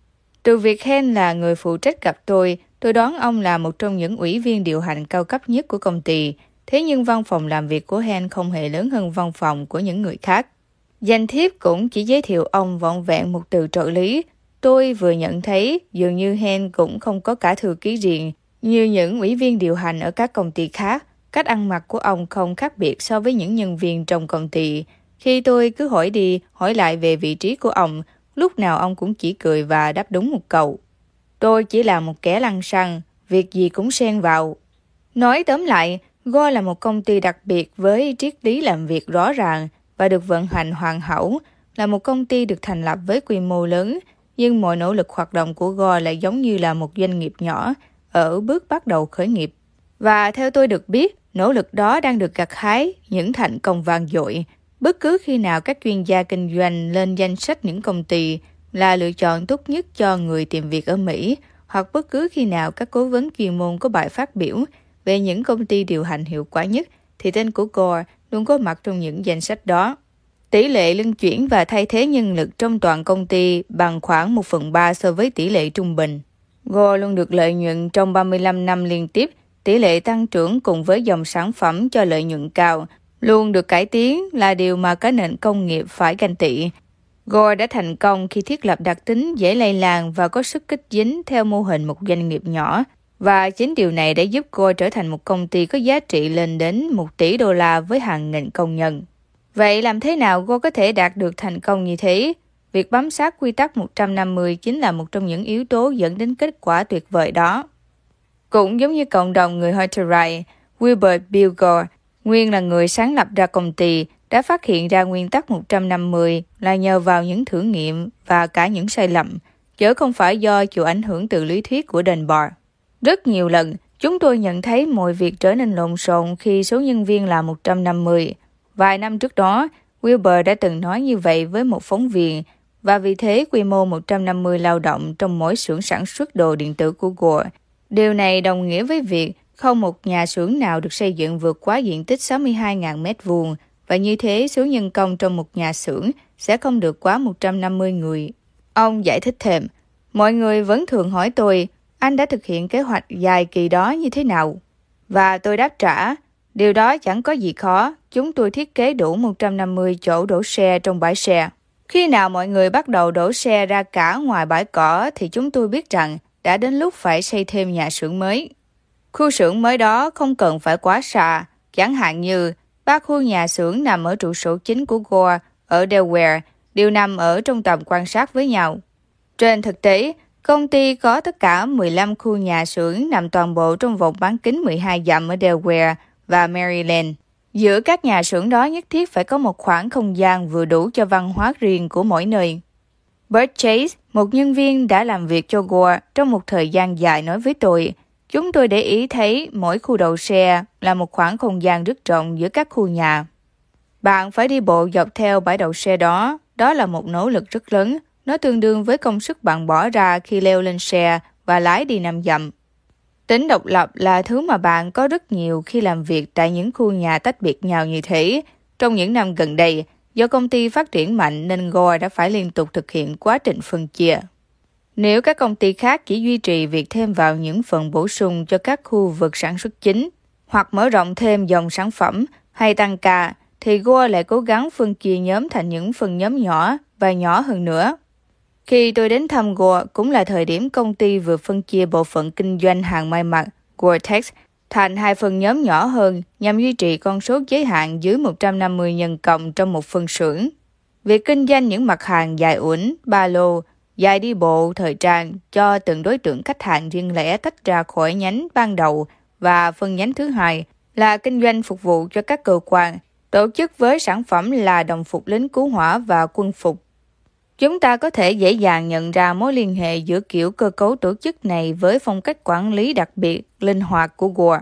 Từ việc Hen là người phụ trách gặp tôi, tôi đoán ông là một trong những ủy viên điều hành cao cấp nhất của công ty. Thế nhưng văn phòng làm việc của Hen không hề lớn hơn văn phòng của những người khác. Danh thiếp cũng chỉ giới thiệu ông vỏn vẹn một từ trợ lý. Tôi vừa nhận thấy dường như Hen cũng không có cả thư ký riêng như những ủy viên điều hành ở các công ty khác. Cách ăn mặc của ông không khác biệt so với những nhân viên trong công ty. Khi tôi cứ hỏi đi, hỏi lại về vị trí của ông, lúc nào ông cũng chỉ cười và đáp đúng một câu. Tôi chỉ là một kẻ lăng xăng, việc gì cũng xen vào. Nói tóm lại, Gore là một công ty đặc biệt với triết lý làm việc rõ ràng và được vận hành hoàn hảo, là một công ty được thành lập với quy mô lớn, nhưng mọi nỗ lực hoạt động của Gore lại giống như là một doanh nghiệp nhỏ ở bước bắt đầu khởi nghiệp. Và theo tôi được biết, nỗ lực đó đang được gặt hái những thành công vang dội. Bất cứ khi nào các chuyên gia kinh doanh lên danh sách những công ty là lựa chọn tốt nhất cho người tìm việc ở Mỹ, hoặc bất cứ khi nào các cố vấn chuyên môn có bài phát biểu về những công ty điều hành hiệu quả nhất, thì tên của Gore luôn có mặt trong những danh sách đó. Tỷ lệ luân chuyển và thay thế nhân lực trong toàn công ty bằng khoảng một phần ba so với tỷ lệ trung bình. Gore luôn được lợi nhuận trong ba mươi lăm năm liên tiếp. Tỷ lệ tăng trưởng cùng với dòng sản phẩm cho lợi nhuận cao luôn được cải tiến là điều mà cả nền công nghiệp phải ganh tị. Gore đã thành công khi thiết lập đặc tính dễ lây lan và có sức kích dính theo mô hình một doanh nghiệp nhỏ. Và chính điều này đã giúp Gore trở thành một công ty có giá trị lên đến một tỷ đô la với hàng nghìn công nhân. Vậy làm thế nào Gore có thể đạt được thành công như thế? Việc bám sát quy tắc một trăm năm mươi chính là một trong những yếu tố dẫn đến kết quả tuyệt vời đó. Cũng giống như cộng đồng người Hutterite, Wilbur Bill Gore, nguyên là người sáng lập ra công ty, đã phát hiện ra nguyên tắc một trăm năm mươi là nhờ vào những thử nghiệm và cả những sai lầm, chứ không phải do chịu ảnh hưởng từ lý thuyết của Dunbar. Rất nhiều lần, chúng tôi nhận thấy mọi việc trở nên lộn xộn khi số nhân viên là một trăm năm mươi. Vài năm trước đó, Wilbur đã từng nói như vậy với một phóng viên, và vì thế quy mô một trăm năm mươi lao động trong mỗi xưởng sản xuất đồ điện tử của Gore. Điều này đồng nghĩa với việc không một nhà xưởng nào được xây dựng vượt quá diện tích sáu mươi hai nghìn mét vuông, và như thế số nhân công trong một nhà xưởng sẽ không được quá một trăm năm mươi người. Ông giải thích thêm, mọi người vẫn thường hỏi tôi, anh đã thực hiện kế hoạch dài kỳ đó như thế nào? Và tôi đáp trả, điều đó chẳng có gì khó, chúng tôi thiết kế đủ một trăm năm mươi chỗ đổ xe trong bãi xe. Khi nào mọi người bắt đầu đổ xe ra cả ngoài bãi cỏ thì chúng tôi biết rằng đã đến lúc phải xây thêm nhà xưởng mới. Khu xưởng mới đó không cần phải quá xa, chẳng hạn như ba khu nhà xưởng nằm ở trụ sở chính của Gore ở Delaware, đều nằm ở trong tầm quan sát với nhau. Trên thực tế, công ty có tất cả mười lăm khu nhà xưởng nằm toàn bộ trong vòng bán kính mười hai dặm ở Delaware và Maryland. Giữa các nhà xưởng đó nhất thiết phải có một khoảng không gian vừa đủ cho văn hóa riêng của mỗi nơi. Bert Chase, một nhân viên đã làm việc cho Gore trong một thời gian dài, nói với tôi, chúng tôi để ý thấy mỗi khu đậu xe là một khoảng không gian rất rộng giữa các khu nhà. Bạn phải đi bộ dọc theo bãi đậu xe đó, đó là một nỗ lực rất lớn, nó tương đương với công sức bạn bỏ ra khi leo lên xe và lái đi năm dặm. Tính độc lập là thứ mà bạn có rất nhiều khi làm việc tại những khu nhà tách biệt nhau như thế. Trong những năm gần đây, do công ty phát triển mạnh nên Gore đã phải liên tục thực hiện quá trình phân chia. Nếu các công ty khác chỉ duy trì việc thêm vào những phần bổ sung cho các khu vực sản xuất chính, hoặc mở rộng thêm dòng sản phẩm hay tăng ca, thì Gore lại cố gắng phân chia nhóm thành những phần nhóm nhỏ và nhỏ hơn nữa. Khi tôi đến thăm Gore cũng là thời điểm công ty vừa phân chia bộ phận kinh doanh hàng may mặc Gore-Tex thành hai phần nhóm nhỏ hơn nhằm duy trì con số giới hạn dưới một trăm năm mươi nhân công trong một phân xưởng. Việc kinh doanh những mặt hàng giày ủn, ba lô, giày đi bộ, thời trang cho từng đối tượng khách hàng riêng lẻ tách ra khỏi nhánh ban đầu và phân nhánh thứ hai là kinh doanh phục vụ cho các cơ quan, tổ chức với sản phẩm là đồng phục lính cứu hỏa và quân phục. Chúng ta có thể dễ dàng nhận ra mối liên hệ giữa kiểu cơ cấu tổ chức này với phong cách quản lý đặc biệt, linh hoạt của Gore.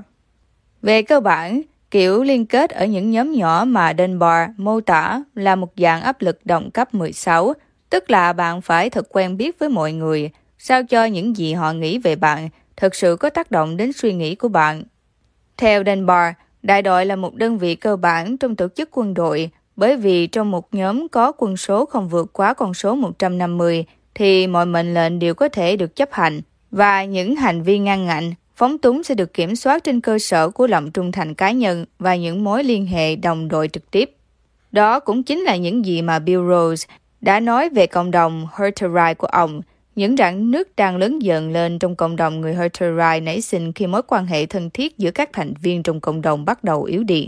Về cơ bản, kiểu liên kết ở những nhóm nhỏ mà Dunbar mô tả là một dạng áp lực đồng cấp mười sáu, tức là bạn phải thật quen biết với mọi người, sao cho những gì họ nghĩ về bạn thực sự có tác động đến suy nghĩ của bạn. Theo Dunbar, đại đội là một đơn vị cơ bản trong tổ chức quân đội, bởi vì trong một nhóm có quân số không vượt quá con số một trăm năm mươi, thì mọi mệnh lệnh đều có thể được chấp hành và những hành vi ngăn ngạnh, phóng túng sẽ được kiểm soát trên cơ sở của lòng trung thành cá nhân và những mối liên hệ đồng đội trực tiếp. Đó cũng chính là những gì mà Bill Rose đã nói về cộng đồng Hutterite của ông. Những rạn nứt đang lớn dần lên trong cộng đồng người Hutterite nảy sinh khi mối quan hệ thân thiết giữa các thành viên trong cộng đồng bắt đầu yếu đi.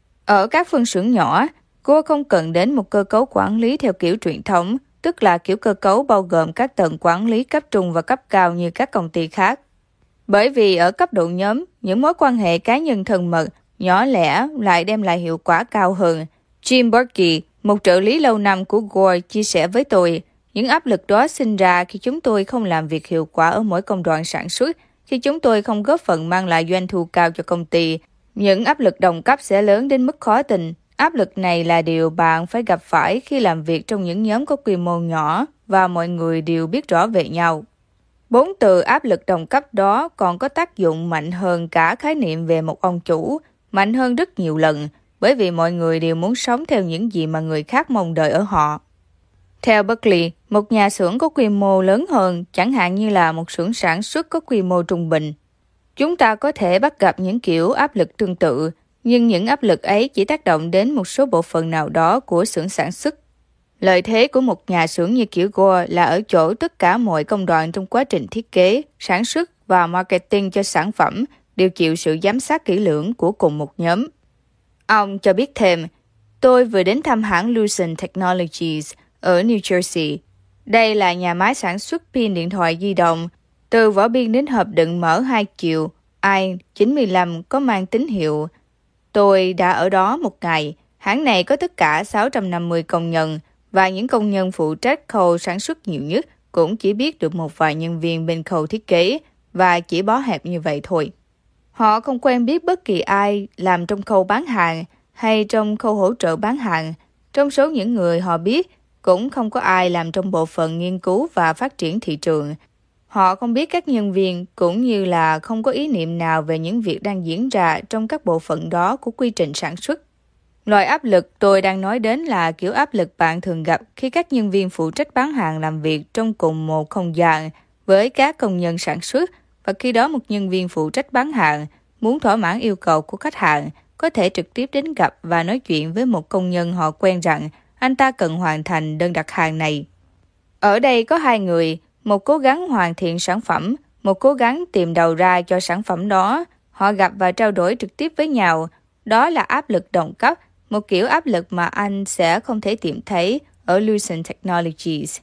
Ở các phân xưởng nhỏ, cô không cần đến một cơ cấu quản lý theo kiểu truyền thống, tức là kiểu cơ cấu bao gồm các tầng quản lý cấp trung và cấp cao như các công ty khác. Bởi vì ở cấp độ nhóm, những mối quan hệ cá nhân thân mật, nhỏ lẻ lại đem lại hiệu quả cao hơn. Jim Burkey, một trợ lý lâu năm của Gore, chia sẻ với tôi, những áp lực đó sinh ra khi chúng tôi không làm việc hiệu quả ở mỗi công đoạn sản xuất, khi chúng tôi không góp phần mang lại doanh thu cao cho công ty. Những áp lực đồng cấp sẽ lớn đến mức khó tin. Áp lực này là điều bạn phải gặp phải khi làm việc trong những nhóm có quy mô nhỏ và mọi người đều biết rõ về nhau. Bốn từ áp lực đồng cấp đó còn có tác dụng mạnh hơn cả khái niệm về một ông chủ, mạnh hơn rất nhiều lần, bởi vì mọi người đều muốn sống theo những gì mà người khác mong đợi ở họ. Theo Berkeley, một nhà xưởng có quy mô lớn hơn, chẳng hạn như là một xưởng sản xuất có quy mô trung bình. Chúng ta có thể bắt gặp những kiểu áp lực tương tự, nhưng những áp lực ấy chỉ tác động đến một số bộ phận nào đó của xưởng sản xuất. Lợi thế của một nhà xưởng như kiểu Gore là ở chỗ tất cả mọi công đoạn trong quá trình thiết kế, sản xuất và marketing cho sản phẩm đều chịu sự giám sát kỹ lưỡng của cùng một nhóm. Ông cho biết thêm, tôi vừa đến thăm hãng Lucent Technologies ở New Jersey. Đây là nhà máy sản xuất pin điện thoại di động, từ vỏ pin đến hộp đựng mở hai chiều i chín mươi lăm có mang tín hiệu. Tôi đã ở đó một ngày. Hãng này có tất cả sáu trăm năm mươi công nhân và những công nhân phụ trách khâu sản xuất nhiều nhất cũng chỉ biết được một vài nhân viên bên khâu thiết kế và chỉ bó hẹp như vậy thôi. Họ không quen biết bất kỳ ai làm trong khâu bán hàng hay trong khâu hỗ trợ bán hàng. Trong số những người họ biết, cũng không có ai làm trong bộ phận nghiên cứu và phát triển thị trường. Họ không biết các nhân viên cũng như là không có ý niệm nào về những việc đang diễn ra trong các bộ phận đó của quy trình sản xuất. Loại áp lực tôi đang nói đến là kiểu áp lực bạn thường gặp khi các nhân viên phụ trách bán hàng làm việc trong cùng một không gian với các công nhân sản xuất, và khi đó một nhân viên phụ trách bán hàng muốn thỏa mãn yêu cầu của khách hàng có thể trực tiếp đến gặp và nói chuyện với một công nhân họ quen rằng anh ta cần hoàn thành đơn đặt hàng này. Ở đây có hai người, một cố gắng hoàn thiện sản phẩm, một cố gắng tìm đầu ra cho sản phẩm đó. Họ gặp và trao đổi trực tiếp với nhau. Đó là áp lực đồng cấp, một kiểu áp lực mà anh sẽ không thể tìm thấy ở Lucent Technologies.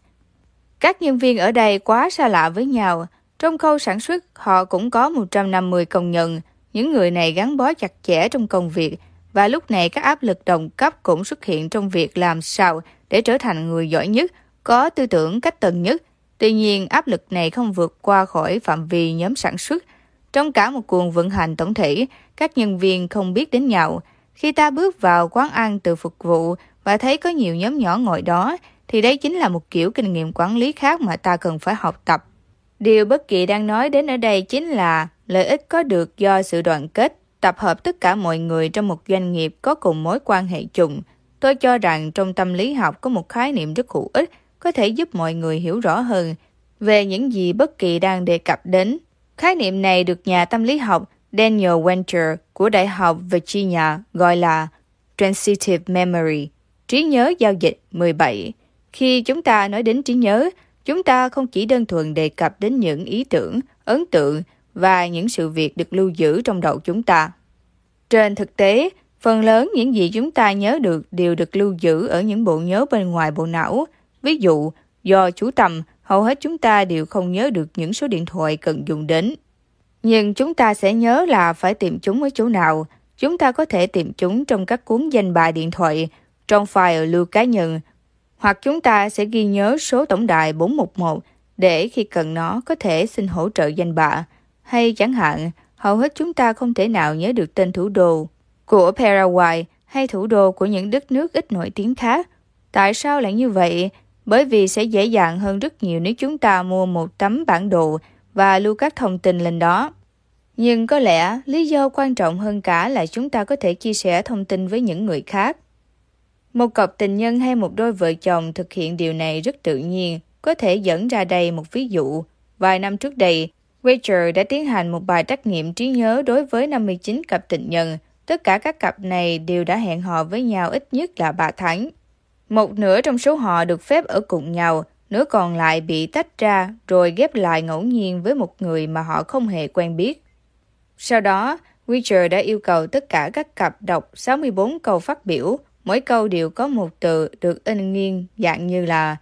Các nhân viên ở đây quá xa lạ với nhau. Trong khâu sản xuất, họ cũng có một trăm năm mươi công nhân. Những người này gắn bó chặt chẽ trong công việc, và lúc này các áp lực đồng cấp cũng xuất hiện trong việc làm sao để trở thành người giỏi nhất, có tư tưởng cách tân nhất. Tuy nhiên, áp lực này không vượt qua khỏi phạm vi nhóm sản xuất. Trong cả một cuồng vận hành tổng thể, các nhân viên không biết đến nhau. Khi ta bước vào quán ăn từ phục vụ và thấy có nhiều nhóm nhỏ ngồi đó, thì đấy chính là một kiểu kinh nghiệm quản lý khác mà ta cần phải học tập. Điều bất kỳ đang nói đến ở đây chính là lợi ích có được do sự đoàn kết, tập hợp tất cả mọi người trong một doanh nghiệp có cùng mối quan hệ chung. Tôi cho rằng trong tâm lý học có một khái niệm rất hữu ích, có thể giúp mọi người hiểu rõ hơn về những gì bất kỳ đang đề cập đến. Khái niệm này được nhà tâm lý học Daniel Webster của Đại học Virginia gọi là Transitive Memory, trí nhớ giao dịch mười bảy. Khi chúng ta nói đến trí nhớ, chúng ta không chỉ đơn thuần đề cập đến những ý tưởng, ấn tượng và những sự việc được lưu giữ trong đầu chúng ta. Trên thực tế, phần lớn những gì chúng ta nhớ được đều được lưu giữ ở những bộ nhớ bên ngoài bộ não. Ví dụ, do chú tâm, hầu hết chúng ta đều không nhớ được những số điện thoại cần dùng đến. Nhưng chúng ta sẽ nhớ là phải tìm chúng ở chỗ nào. Chúng ta có thể tìm chúng trong các cuốn danh bạ điện thoại, trong file lưu cá nhân, hoặc chúng ta sẽ ghi nhớ số tổng đài bốn một một để khi cần nó có thể xin hỗ trợ danh bạ. Hay chẳng hạn, hầu hết chúng ta không thể nào nhớ được tên thủ đô của Paraguay hay thủ đô của những đất nước ít nổi tiếng khác. Tại sao lại như vậy? Bởi vì sẽ dễ dàng hơn rất nhiều nếu chúng ta mua một tấm bản đồ và lưu các thông tin lên đó. Nhưng có lẽ lý do quan trọng hơn cả là chúng ta có thể chia sẻ thông tin với những người khác. Một cặp tình nhân hay một đôi vợ chồng thực hiện điều này rất tự nhiên. có thể dẫn ra đây một ví dụ. Vài năm trước đây, Rachel đã tiến hành một bài trắc nghiệm trí nhớ đối với năm mươi chín cặp tình nhân. Tất cả các cặp này đều đã hẹn hò với nhau ít nhất là ba tháng. Một nửa trong số họ được phép ở cùng nhau, nửa còn lại bị tách ra rồi ghép lại ngẫu nhiên với một người mà họ không hề quen biết. Sau đó, Rachel đã yêu cầu tất cả các cặp đọc sáu mươi bốn câu phát biểu, mỗi câu đều có một từ được in nghiêng dạng như là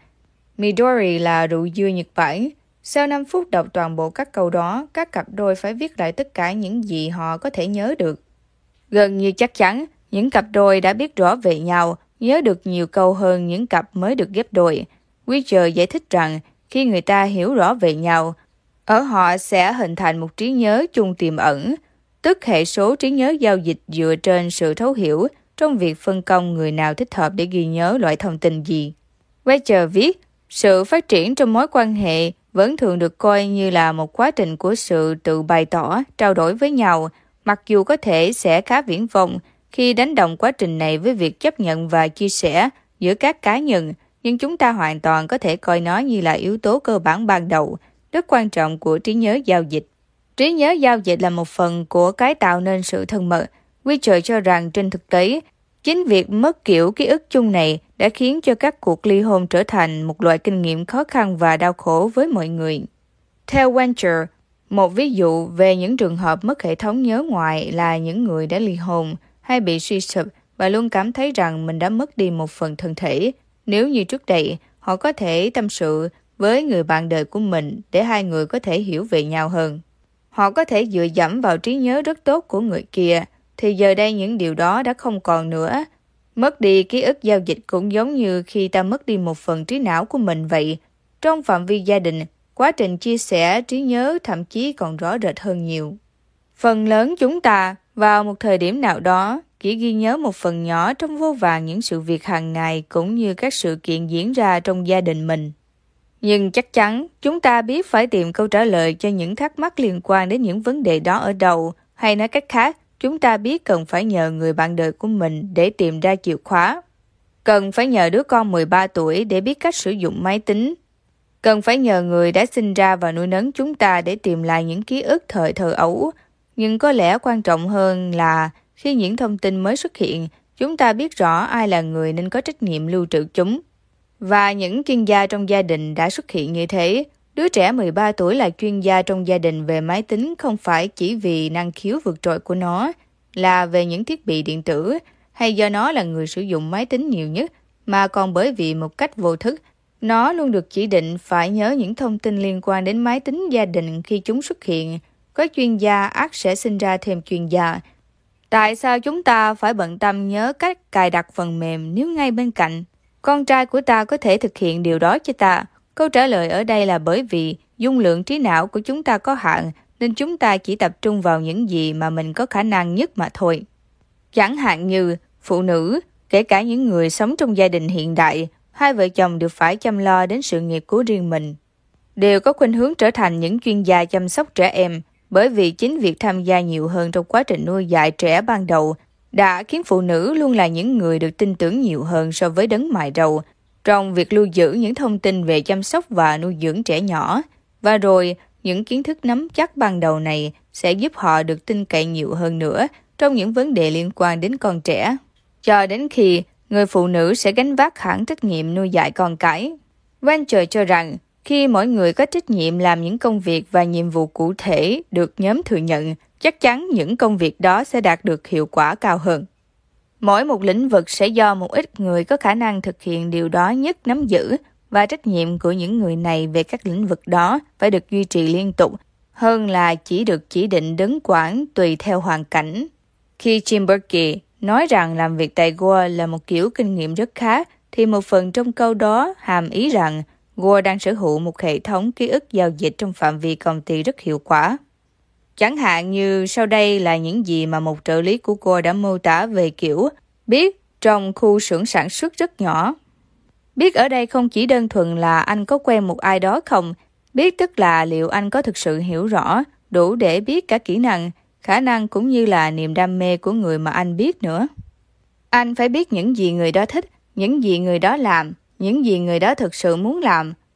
Midori là rượu dưa Nhật Bản. Sau năm phút đọc toàn bộ các câu đó, các cặp đôi phải viết lại tất cả những gì họ có thể nhớ được. Gần như chắc chắn, những cặp đôi đã biết rõ về nhau, nhớ được nhiều câu hơn những cặp mới được ghép đôi. Rachel giải thích rằng, khi người ta hiểu rõ về nhau, ở họ sẽ hình thành một trí nhớ chung tiềm ẩn, tức hệ số trí nhớ giao dịch dựa trên sự thấu hiểu trong việc phân công người nào thích hợp để ghi nhớ loại thông tin gì. Rachel viết, sự phát triển trong mối quan hệ vẫn thường được coi như là một quá trình của sự tự bày tỏ, trao đổi với nhau, mặc dù có thể sẽ khá viển vông khi đánh đồng quá trình này với việc chấp nhận và chia sẻ giữa các cá nhân, nhưng chúng ta hoàn toàn có thể coi nó như là yếu tố cơ bản ban đầu, rất quan trọng của trí nhớ giao dịch. Trí nhớ giao dịch là một phần của cái tạo nên sự thân mật. Rachel cho rằng trên thực tế, chính việc mất kiểu ký ức chung này đã khiến cho các cuộc ly hôn trở thành một loại kinh nghiệm khó khăn và đau khổ với mọi người. Theo Wencher, một ví dụ về những trường hợp mất hệ thống nhớ ngoại là những người đã ly hôn hay bị suy sụp và luôn cảm thấy rằng mình đã mất đi một phần thân thể. Nếu như trước đây, họ có thể tâm sự với người bạn đời của mình để hai người có thể hiểu về nhau hơn. Họ có thể dựa dẫm vào trí nhớ rất tốt của người kia, thì giờ đây những điều đó đã không còn nữa. Mất đi ký ức giao dịch cũng giống như khi ta mất đi một phần trí não của mình vậy. Trong phạm vi gia đình, quá trình chia sẻ trí nhớ thậm chí còn rõ rệt hơn nhiều. Phần lớn chúng ta, vào một thời điểm nào đó, chỉ ghi nhớ một phần nhỏ trong vô vàn những sự việc hàng ngày cũng như các sự kiện diễn ra trong gia đình mình. Nhưng chắc chắn, chúng ta biết phải tìm câu trả lời cho những thắc mắc liên quan đến những vấn đề đó ở đâu, hay nói cách khác, chúng ta biết cần phải nhờ người bạn đời của mình để tìm ra chìa khóa. Cần phải nhờ đứa con mười ba tuổi để biết cách sử dụng máy tính. Cần phải nhờ người đã sinh ra và nuôi nấng chúng ta để tìm lại những ký ức thời thơ ấu. Nhưng có lẽ quan trọng hơn là khi những thông tin mới xuất hiện, chúng ta biết rõ ai là người nên có trách nhiệm lưu trữ chúng. Và những chuyên gia trong gia đình đã xuất hiện như thế. Đứa trẻ mười ba tuổi là chuyên gia trong gia đình về máy tính không phải chỉ vì năng khiếu vượt trội của nó, là về những thiết bị điện tử, hay do nó là người sử dụng máy tính nhiều nhất, mà còn bởi vì một cách vô thức, nó luôn được chỉ định phải nhớ những thông tin liên quan đến máy tính gia đình khi chúng xuất hiện. Có chuyên gia ắt sẽ sinh ra thêm chuyên gia. Tại sao chúng ta phải bận tâm nhớ cách cài đặt phần mềm nếu ngay bên cạnh con trai của ta có thể thực hiện điều đó cho ta? Câu trả lời ở đây là bởi vì dung lượng trí não của chúng ta có hạn, nên chúng ta chỉ tập trung vào những gì mà mình có khả năng nhất mà thôi. Chẳng hạn như phụ nữ, kể cả những người sống trong gia đình hiện đại, hai vợ chồng đều phải chăm lo đến sự nghiệp của riêng mình, đều có khuynh hướng trở thành những chuyên gia chăm sóc trẻ em, bởi vì chính việc tham gia nhiều hơn trong quá trình nuôi dạy trẻ ban đầu đã khiến phụ nữ luôn là những người được tin tưởng nhiều hơn so với đấng mài râu trong việc lưu giữ những thông tin về chăm sóc và nuôi dưỡng trẻ nhỏ. Và rồi, những kiến thức nắm chắc ban đầu này sẽ giúp họ được tin cậy nhiều hơn nữa trong những vấn đề liên quan đến con trẻ, cho đến khi người phụ nữ sẽ gánh vác hẳn trách nhiệm nuôi dạy con cái. Wencher cho rằng, khi mỗi người có trách nhiệm làm những công việc và nhiệm vụ cụ thể được nhóm thừa nhận, chắc chắn những công việc đó sẽ đạt được hiệu quả cao hơn. Mỗi một lĩnh vực sẽ do một ít người có khả năng thực hiện điều đó nhất nắm giữ, và trách nhiệm của những người này về các lĩnh vực đó phải được duy trì liên tục, hơn là chỉ được chỉ định đứng quản tùy theo hoàn cảnh. Khi Jim Burke nói rằng làm việc tại Gore là một kiểu kinh nghiệm rất khá, thì một phần trong câu đó hàm ý rằng Gore đang sở hữu một hệ thống ký ức giao dịch trong phạm vi công ty rất hiệu quả. Chẳng hạn như sau đây là những gì mà một trợ lý của Gore đã mô tả về kiểu biết trong khu xưởng sản xuất rất nhỏ. Biết ở đây không chỉ đơn thuần là anh có quen một ai đó không, biết tức là liệu anh có thực sự hiểu rõ, đủ để biết cả kỹ năng, khả năng cũng như là niềm đam mê của người mà anh biết nữa. Anh phải biết những gì người đó thích, những gì người đó làm, những gì người đó thực sự muốn làm,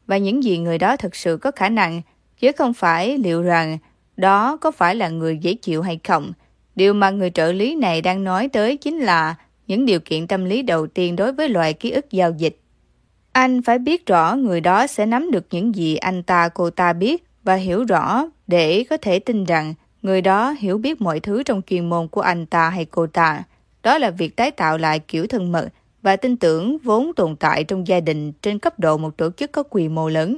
và những gì người đó thực sự có khả năng, chứ không phải liệu rằng đó có phải là người dễ chịu hay không. Điều mà người trợ lý này đang nói tới chính là những điều kiện tâm lý đầu tiên đối với loại ký ức giao dịch. Anh phải biết rõ người đó sẽ nắm được những gì anh ta cô ta biết và hiểu rõ để có thể tin rằng người đó hiểu biết mọi thứ trong chuyên môn của anh ta hay cô ta. Đó là việc tái tạo lại kiểu thân mật và tin tưởng vốn tồn tại trong gia đình trên cấp độ một tổ chức có quy mô lớn.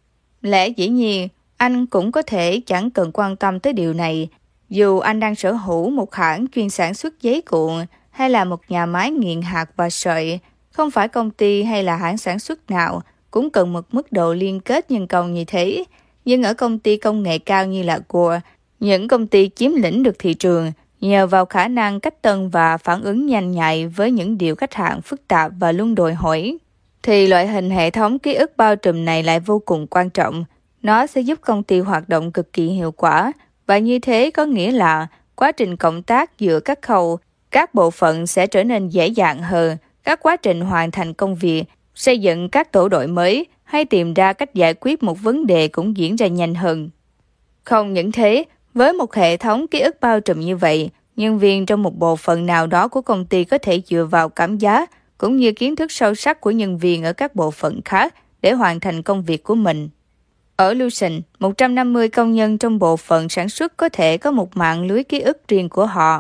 Lẽ dĩ nhiên, anh cũng có thể chẳng cần quan tâm tới điều này, dù anh đang sở hữu một hãng chuyên sản xuất giấy cuộn hay là một nhà máy nghiền hạt và sợi. Không phải công ty hay là hãng sản xuất nào cũng cần một mức độ liên kết nhân công như thế. Nhưng ở công ty công nghệ cao như là Gore, những công ty chiếm lĩnh được thị trường nhờ vào khả năng cách tân và phản ứng nhanh nhạy với những điều khách hàng phức tạp và luôn đòi hỏi, thì loại hình hệ thống ký ức bao trùm này lại vô cùng quan trọng. Nó sẽ giúp công ty hoạt động cực kỳ hiệu quả, và như thế có nghĩa là quá trình cộng tác giữa các khâu, các bộ phận sẽ trở nên dễ dàng hơn. Các quá trình hoàn thành công việc, xây dựng các tổ đội mới hay tìm ra cách giải quyết một vấn đề cũng diễn ra nhanh hơn. Không những thế, với một hệ thống ký ức bao trùm như vậy, nhân viên trong một bộ phận nào đó của công ty có thể dựa vào cảm giác cũng như kiến thức sâu sắc của nhân viên ở các bộ phận khác để hoàn thành công việc của mình. Ở Lucent, một trăm năm mươi công nhân trong bộ phận sản xuất có thể có một mạng lưới ký ức riêng của họ.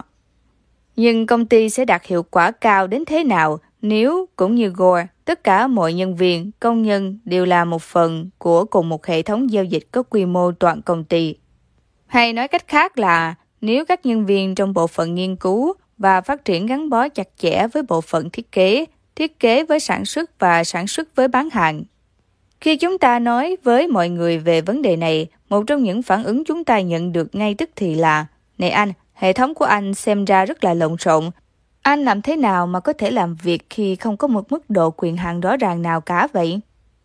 Nhưng công ty sẽ đạt hiệu quả cao đến thế nào nếu, cũng như Gore, tất cả mọi nhân viên, công nhân đều là một phần của cùng một hệ thống giao dịch có quy mô toàn công ty. Hay nói cách khác là, nếu các nhân viên trong bộ phận nghiên cứu và phát triển gắn bó chặt chẽ với bộ phận thiết kế, thiết kế với sản xuất và sản xuất với bán hàng. Khi chúng ta nói với mọi người về vấn đề này, một trong những phản ứng chúng ta nhận được ngay tức thì là: "Này anh, hệ thống của anh xem ra rất là lộn xộn. Anh làm thế nào mà có thể làm việc khi không có một mức độ quyền hạn rõ ràng nào cả vậy?"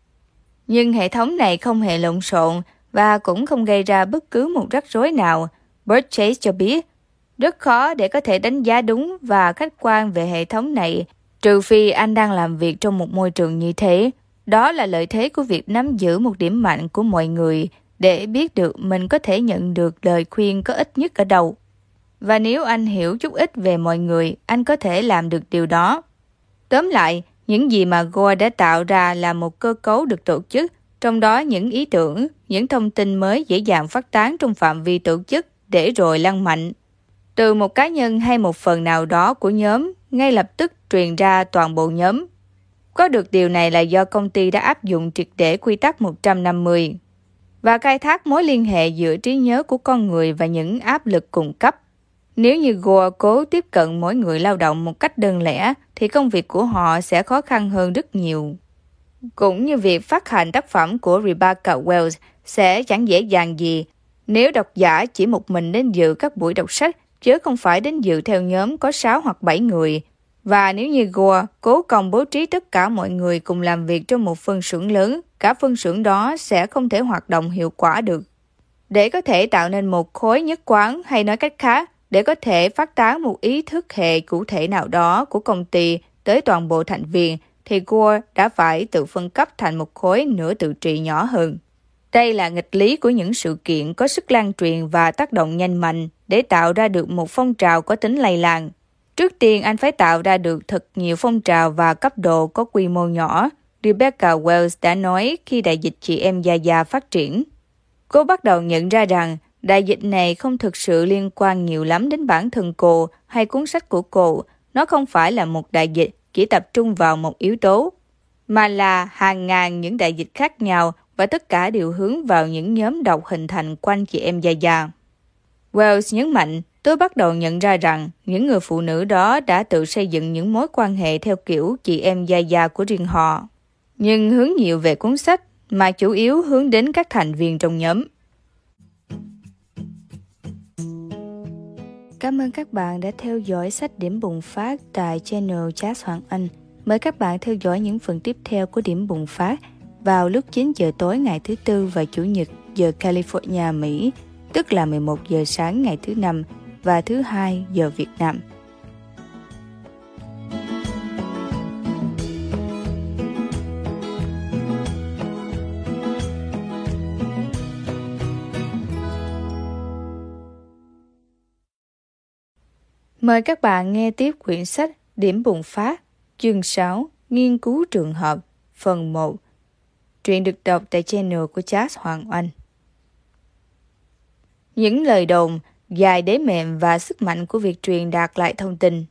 Nhưng hệ thống này không hề lộn xộn và cũng không gây ra bất cứ một rắc rối nào. Bert Chase cho biết, rất khó để có thể đánh giá đúng và khách quan về hệ thống này, trừ phi anh đang làm việc trong một môi trường như thế. Đó là lợi thế của việc nắm giữ một điểm mạnh của mọi người để biết được mình có thể nhận được lời khuyên có ích nhất ở đâu. Và nếu anh hiểu chút ít về mọi người, anh có thể làm được điều đó. Tóm lại, những gì mà Gore đã tạo ra là một cơ cấu được tổ chức, trong đó những ý tưởng, những thông tin mới dễ dàng phát tán trong phạm vi tổ chức để rồi lan mạnh từ một cá nhân hay một phần nào đó của nhóm, ngay lập tức truyền ra toàn bộ nhóm. Có được điều này là do công ty đã áp dụng triệt để quy tắc một trăm năm mươi và khai thác mối liên hệ giữa trí nhớ của con người và những áp lực cung cấp. Nếu như Gore cố tiếp cận mỗi người lao động một cách đơn lẻ, thì công việc của họ sẽ khó khăn hơn rất nhiều. Cũng như việc phát hành tác phẩm của Rebecca Wells sẽ chẳng dễ dàng gì nếu độc giả chỉ một mình đến dự các buổi đọc sách, chứ không phải đến dự theo nhóm có sáu hoặc bảy người. Và nếu như Gore cố công bố trí tất cả mọi người cùng làm việc trong một phân xưởng lớn, cả phân xưởng đó sẽ không thể hoạt động hiệu quả được. Để có thể tạo nên một khối nhất quán, hay nói cách khác, để có thể phát tán một ý thức hệ cụ thể nào đó của công ty tới toàn bộ thành viên, thì Gore đã phải tự phân cấp thành một khối nửa tự trị nhỏ hơn. Đây là nghịch lý của những sự kiện có sức lan truyền và tác động nhanh mạnh để tạo ra được một phong trào có tính lây lan. Trước tiên, anh phải tạo ra được thật nhiều phong trào và cấp độ có quy mô nhỏ, Rebecca Wells đã nói khi đại dịch chị em Yaya phát triển. Cô bắt đầu nhận ra rằng đại dịch này không thực sự liên quan nhiều lắm đến bản thân cô hay cuốn sách của cô. Nó không phải là một đại dịch chỉ tập trung vào một yếu tố, mà là hàng ngàn những đại dịch khác nhau và tất cả đều hướng vào những nhóm độc hình thành quanh chị em Yaya. Wells nhấn mạnh, tôi bắt đầu nhận ra rằng những người phụ nữ đó đã tự xây dựng những mối quan hệ theo kiểu chị em Yaya của riêng họ, nhưng hướng nhiều về cuốn sách mà chủ yếu hướng đến các thành viên trong nhóm. Cảm ơn các bạn đã theo dõi sách Điểm Bùng Phát tại channel Jazz Hoàng Anh. Mời các bạn theo dõi những phần tiếp theo của Điểm Bùng Phát vào lúc chín giờ tối ngày thứ Tư và Chủ nhật giờ California, Mỹ, tức là mười một giờ sáng ngày thứ Năm và thứ Hai giờ Việt Nam. Mời các bạn nghe tiếp quyển sách Điểm bùng phát, chương sáu, nghiên cứu trường hợp, phần một. Truyện được đọc tại channel của Charles Hoàng Oanh. Những lời đồn, dài đế mềm và sức mạnh của việc truyền đạt lại thông tin.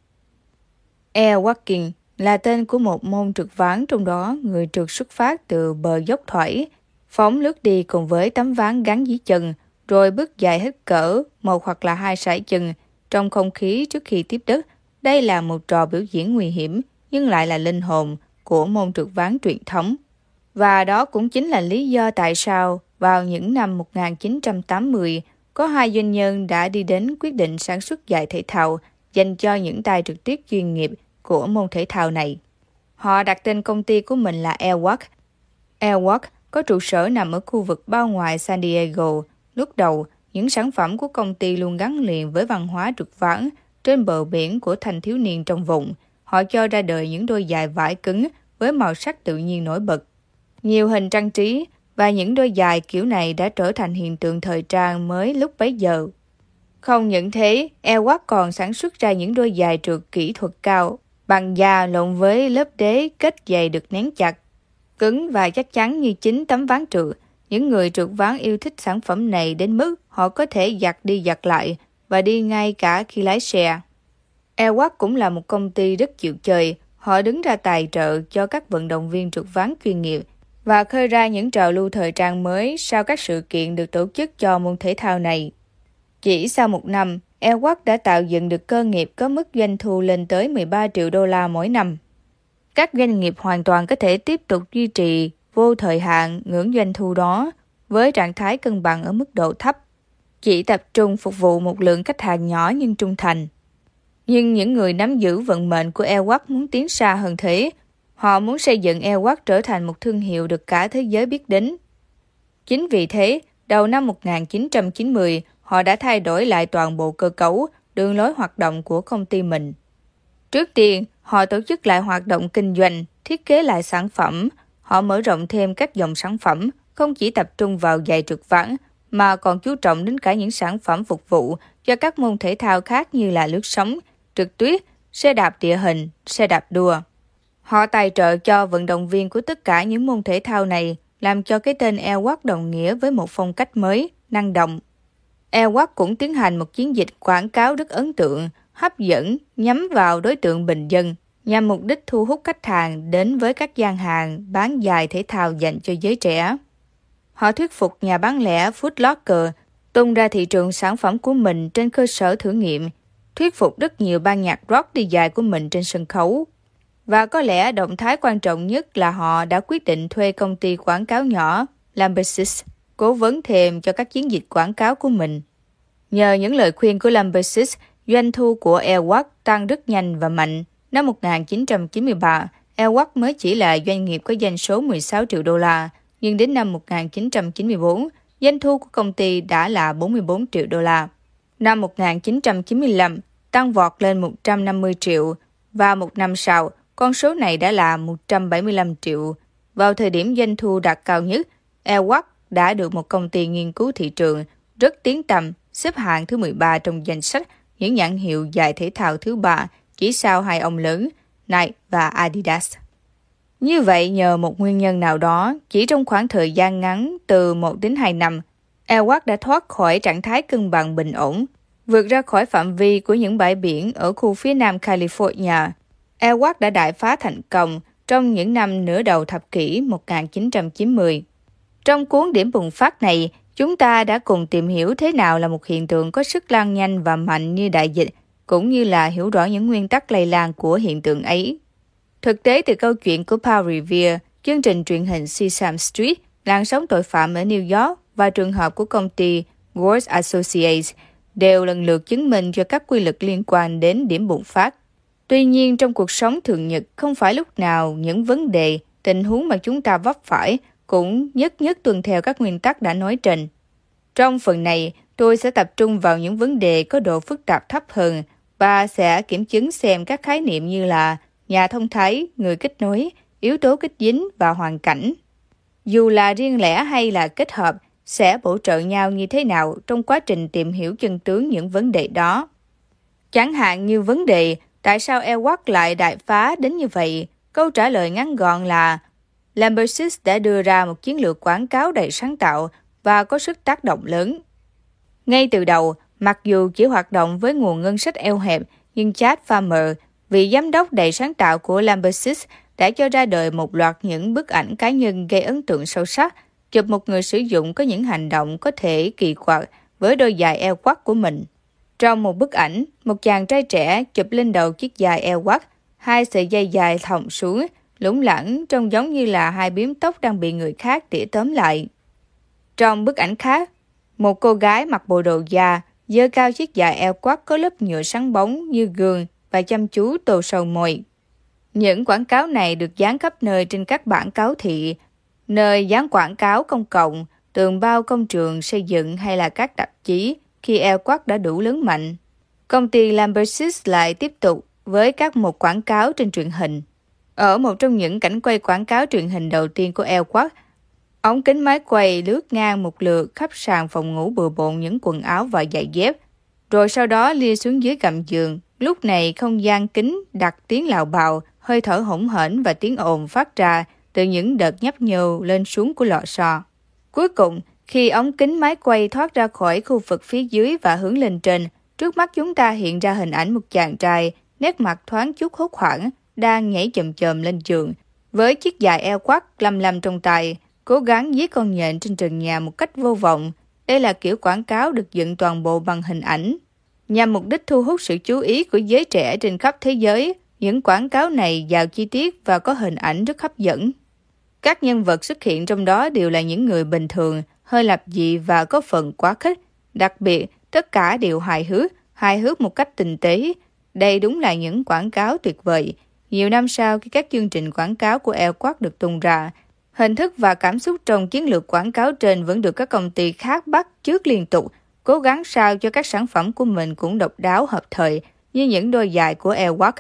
Airwalking là tên của một môn trượt ván, trong đó người trượt xuất phát từ bờ dốc thoải, phóng lướt đi cùng với tấm ván gắn dưới chân, rồi bước dài hết cỡ một hoặc là hai sải chân trong không khí trước khi tiếp đất. Đây là một trò biểu diễn nguy hiểm nhưng lại là linh hồn của môn trượt ván truyền thống. Và đó cũng chính là lý do tại sao vào những năm một nghìn chín trăm tám mươi, có hai doanh nhân đã đi đến quyết định sản xuất giày thể thao dành cho những tay trượt tuyết chuyên nghiệp của môn thể thao này. Họ đặt tên công ty của mình là Airwalk. Airwalk có trụ sở nằm ở khu vực bao ngoài San Diego. Lúc đầu, những sản phẩm của công ty luôn gắn liền với văn hóa trượt ván trên bờ biển của thanh thiếu niên trong vùng. Họ cho ra đời những đôi giày vải cứng với màu sắc tự nhiên nổi bật, nhiều hình trang trí, và những đôi giày kiểu này đã trở thành hiện tượng thời trang mới lúc bấy giờ. Không những thế, Airwalk còn sản xuất ra những đôi giày trượt kỹ thuật cao, bằng da lộn với lớp đế kết giày được nén chặt, cứng và chắc chắn như chính tấm ván trượt. Những người trượt ván yêu thích sản phẩm này đến mức họ có thể giặt đi giặt lại và đi ngay cả khi lái xe. Airwalk cũng là một công ty rất chịu chơi. Họ đứng ra tài trợ cho các vận động viên trượt ván chuyên nghiệp và khơi ra những trào lưu thời trang mới sau các sự kiện được tổ chức cho môn thể thao này. Chỉ sau một năm, Airwalk đã tạo dựng được cơ nghiệp có mức doanh thu lên tới mười ba triệu đô la mỗi năm. Các doanh nghiệp hoàn toàn có thể tiếp tục duy trì vô thời hạn ngưỡng doanh thu đó với trạng thái cân bằng ở mức độ thấp, chỉ tập trung phục vụ một lượng khách hàng nhỏ nhưng trung thành. Nhưng những người nắm giữ vận mệnh của Airwalk muốn tiến xa hơn thế. Họ muốn xây dựng Airwalk trở thành một thương hiệu được cả thế giới biết đến. Chính vì thế, đầu năm một nghìn chín trăm chín mươi, họ đã thay đổi lại toàn bộ cơ cấu, đường lối hoạt động của công ty mình. Trước tiên, họ tổ chức lại hoạt động kinh doanh, thiết kế lại sản phẩm. Họ mở rộng thêm các dòng sản phẩm, không chỉ tập trung vào giày trượt ván, mà còn chú trọng đến cả những sản phẩm phục vụ cho các môn thể thao khác như là lướt sóng, trượt tuyết, xe đạp địa hình, xe đạp đua. Họ tài trợ cho vận động viên của tất cả những môn thể thao này, làm cho cái tên Airwalk đồng nghĩa với một phong cách mới, năng động. Airwalk cũng tiến hành một chiến dịch quảng cáo rất ấn tượng, hấp dẫn, nhắm vào đối tượng bình dân, nhằm mục đích thu hút khách hàng đến với các gian hàng bán giày thể thao dành cho giới trẻ. Họ thuyết phục nhà bán lẻ Foot Locker tung ra thị trường sản phẩm của mình trên cơ sở thử nghiệm, thuyết phục rất nhiều ban nhạc rock đi giày của mình trên sân khấu. Và có lẽ động thái quan trọng nhất là họ đã quyết định thuê công ty quảng cáo nhỏ Lambesis cố vấn thêm cho các chiến dịch quảng cáo của mình. Nhờ những lời khuyên của Lambesis, doanh thu của Airwalk tăng rất nhanh và mạnh. Năm một nghìn chín trăm chín mươi ba, Airwalk mới chỉ là doanh nghiệp có doanh số mười sáu triệu đô la, nhưng đến năm một nghìn chín trăm chín mươi tư, doanh thu của công ty đã là bốn mươi bốn triệu đô la. Năm một nghìn chín trăm chín mươi lăm, tăng vọt lên một trăm năm mươi triệu, và một năm sau, con số này đã là một trăm bảy mươi lăm triệu. Vào thời điểm doanh thu đạt cao nhất, Airwalk đã được một công ty nghiên cứu thị trường rất tiếng tăm xếp hạng thứ mười ba trong danh sách những nhãn hiệu giày thể thao thứ ba, chỉ sau hai ông lớn Nike và Adidas. Như vậy, nhờ một nguyên nhân nào đó, chỉ trong khoảng thời gian ngắn từ một đến hai năm, Airwalk đã thoát khỏi trạng thái cân bằng bình ổn, vượt ra khỏi phạm vi của những bãi biển ở khu phía nam California. Airwalk đã đại phá thành công trong những năm nửa đầu thập kỷ một nghìn chín trăm chín mươi. Trong cuốn Điểm bùng phát này, chúng ta đã cùng tìm hiểu thế nào là một hiện tượng có sức lan nhanh và mạnh như đại dịch, cũng như là hiểu rõ những nguyên tắc lây lan của hiện tượng ấy. Thực tế từ câu chuyện của Paul Revere, chương trình truyền hình Sesame Street, làn sóng tội phạm ở New York và trường hợp của công ty Ward Associates đều lần lượt chứng minh cho các quy luật liên quan đến điểm bùng phát. Tuy nhiên, trong cuộc sống thường nhật, không phải lúc nào những vấn đề, tình huống mà chúng ta vấp phải cũng nhất nhất tuân theo các nguyên tắc đã nói trên. Trong phần này, tôi sẽ tập trung vào những vấn đề có độ phức tạp thấp hơn và sẽ kiểm chứng xem các khái niệm như là nhà thông thái, người kết nối, yếu tố kích dính và hoàn cảnh, dù là riêng lẻ hay là kết hợp, sẽ bổ trợ nhau như thế nào trong quá trình tìm hiểu chân tướng những vấn đề đó. Chẳng hạn như vấn đề tại sao AirWatch lại đại phá đến như vậy, câu trả lời ngắn gọn là Lambersis đã đưa ra một chiến lược quảng cáo đầy sáng tạo và có sức tác động lớn. Ngay từ đầu, mặc dù chỉ hoạt động với nguồn ngân sách eo hẹp, nhưng Chad Farmer, vị giám đốc đầy sáng tạo của Lambersis, đã cho ra đời một loạt những bức ảnh cá nhân gây ấn tượng sâu sắc, chụp một người sử dụng có những hành động có thể kỳ quặc với đôi giày AirWatch của mình. Trong một bức ảnh, một chàng trai trẻ chụp lên đầu chiếc giày AirWatch, hai sợi dây dài thòng xuống, lủng lẳng trông giống như là hai bím tóc đang bị người khác tỉa tóm lại. Trong bức ảnh khác, một cô gái mặc bộ đồ da, giơ cao chiếc giày AirWatch có lớp nhựa sáng bóng như gương và chăm chú tô sâu môi. Những quảng cáo này được dán khắp nơi trên các bảng cáo thị, nơi dán quảng cáo công cộng, tường bao công trường xây dựng hay là các tạp chí khi AirWatch đã đủ lớn mạnh. Công ty Lambersis lại tiếp tục với các một quảng cáo trên truyền hình. Ở một trong những cảnh quay quảng cáo truyền hình đầu tiên của AirWatch, ống kính máy quay lướt ngang một lượt khắp sàn phòng ngủ bừa bộn những quần áo và giày dép, rồi sau đó lia xuống dưới gầm giường. Lúc này không gian kính đặt tiếng lào bào, hơi thở hỗn hển và tiếng ồn phát ra từ những đợt nhấp nhô lên xuống của lò xo. Cuối cùng, khi ống kính máy quay thoát ra khỏi khu vực phía dưới và hướng lên trên, trước mắt chúng ta hiện ra hình ảnh một chàng trai, nét mặt thoáng chút hốt hoảng, đang nhảy chồm chồm lên giường, với chiếc giày AirWatch lăm lăm trong tay, cố gắng giết con nhện trên trần nhà một cách vô vọng. Đây là kiểu quảng cáo được dựng toàn bộ bằng hình ảnh. Nhằm mục đích thu hút sự chú ý của giới trẻ trên khắp thế giới, những quảng cáo này giàu chi tiết và có hình ảnh rất hấp dẫn. Các nhân vật xuất hiện trong đó đều là những người bình thường, hơi lập dị và có phần quá khích. Đặc biệt, tất cả đều hài hước, hài hước một cách tinh tế. Đây đúng là những quảng cáo tuyệt vời. Nhiều năm sau khi các chương trình quảng cáo của AirWatch được tung ra, hình thức và cảm xúc trong chiến lược quảng cáo trên vẫn được các công ty khác bắt chước liên tục, cố gắng sao cho các sản phẩm của mình cũng độc đáo hợp thời như những đôi giày của AirWatch.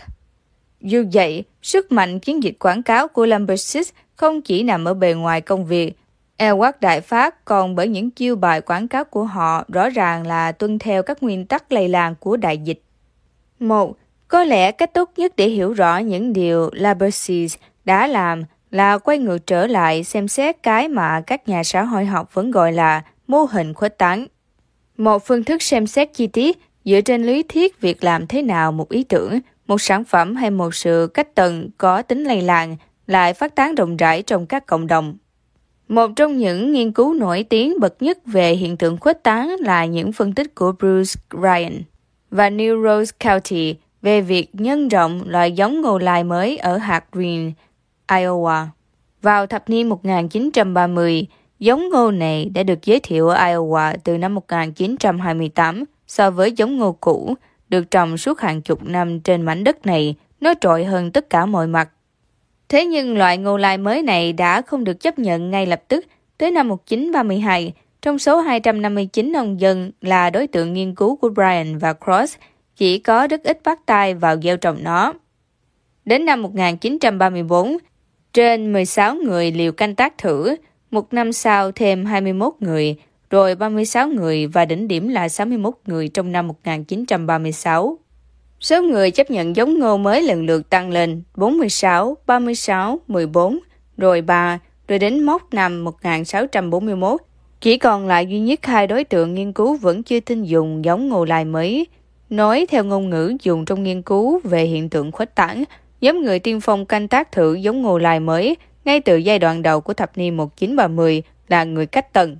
Dù vậy, sức mạnh chiến dịch quảng cáo của Lambersis không chỉ nằm ở bề ngoài công việc. AirWatch đại phát còn bởi những chiêu bài quảng cáo của họ rõ ràng là tuân theo các nguyên tắc lây lan của đại dịch. Một, có lẽ cách tốt nhất để hiểu rõ những điều Lambersis đã làm là quay ngược trở lại xem xét cái mà các nhà xã hội học vẫn gọi là mô hình khuếch tán. Một phương thức xem xét chi tiết dựa trên lý thuyết việc làm thế nào một ý tưởng, một sản phẩm hay một sự cách tầng có tính lây lan lại phát tán rộng rãi trong các cộng đồng. Một trong những nghiên cứu nổi tiếng bậc nhất về hiện tượng khuếch tán là những phân tích của Bruce Ryan và New Ross County về việc nhân rộng loại giống ngô lai mới ở hạt Green, Iowa. Vào thập niên một nghìn chín trăm ba mươi, giống ngô này đã được giới thiệu ở Iowa từ năm một nghìn chín trăm hai mươi tám so với giống ngô cũ, được trồng suốt hàng chục năm trên mảnh đất này, nó trội hơn tất cả mọi mặt. Thế nhưng loại ngô lai mới này đã không được chấp nhận ngay lập tức. Tới năm một nghìn chín trăm ba mươi hai, trong số hai trăm năm mươi chín nông dân là đối tượng nghiên cứu của Bryan và Cross, chỉ có rất ít bắt tay vào gieo trồng nó. Đến năm một nghìn chín trăm ba mươi tư, trên mười sáu người liều canh tác thử, một năm sau thêm hai mươi mốt người, rồi ba mươi sáu người và đỉnh điểm là sáu mươi mốt người trong năm một nghìn chín trăm ba mươi sáu. Số người chấp nhận giống ngô mới lần lượt tăng lên bốn mươi sáu, ba mươi sáu, mười bốn, rồi ba, rồi đến mốc năm một nghìn sáu trăm bốn mươi mốt. Chỉ còn lại duy nhất hai đối tượng nghiên cứu vẫn chưa tin dùng giống ngô lai mới. Nói theo ngôn ngữ dùng trong nghiên cứu về hiện tượng khuếch tán, nhóm người tiên phong canh tác thử giống ngô lai mới ngay từ giai đoạn đầu của thập niên một nghìn chín trăm ba mươi là người cách tầng.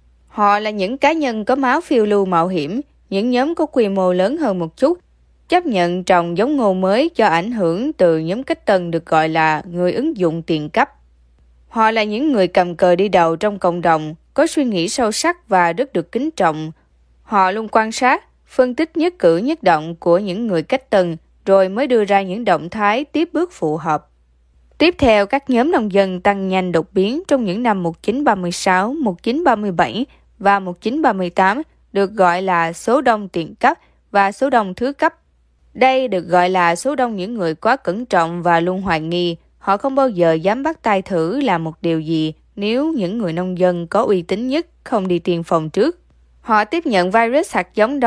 Họ là những cá nhân có máu phiêu lưu mạo hiểm, những nhóm có quy mô lớn hơn một chút, chấp nhận trồng giống ngô mới do ảnh hưởng từ nhóm cách tân được gọi là người ứng dụng tiền cấp. Họ là những người cầm cờ đi đầu trong cộng đồng, có suy nghĩ sâu sắc và rất được kính trọng. Họ luôn quan sát, phân tích nhất cử nhất động của những người cách tân, rồi mới đưa ra những động thái tiếp bước phù hợp. Tiếp theo, các nhóm nông dân tăng nhanh đột biến trong những năm một nghìn chín trăm ba mươi sáu, một nghìn chín trăm ba mươi bảy và một nghìn chín trăm ba mươi tám được gọi là số đông tiền cấp và số đông thứ cấp. Đây được gọi là số đông những người quá cẩn trọng và luôn hoài nghi. Họ không bao giờ dám bắt tay thử làm một điều gì nếu những người nông dân có uy tín nhất không đi tiên phong trước. Họ tiếp nhận virus hạt giống đó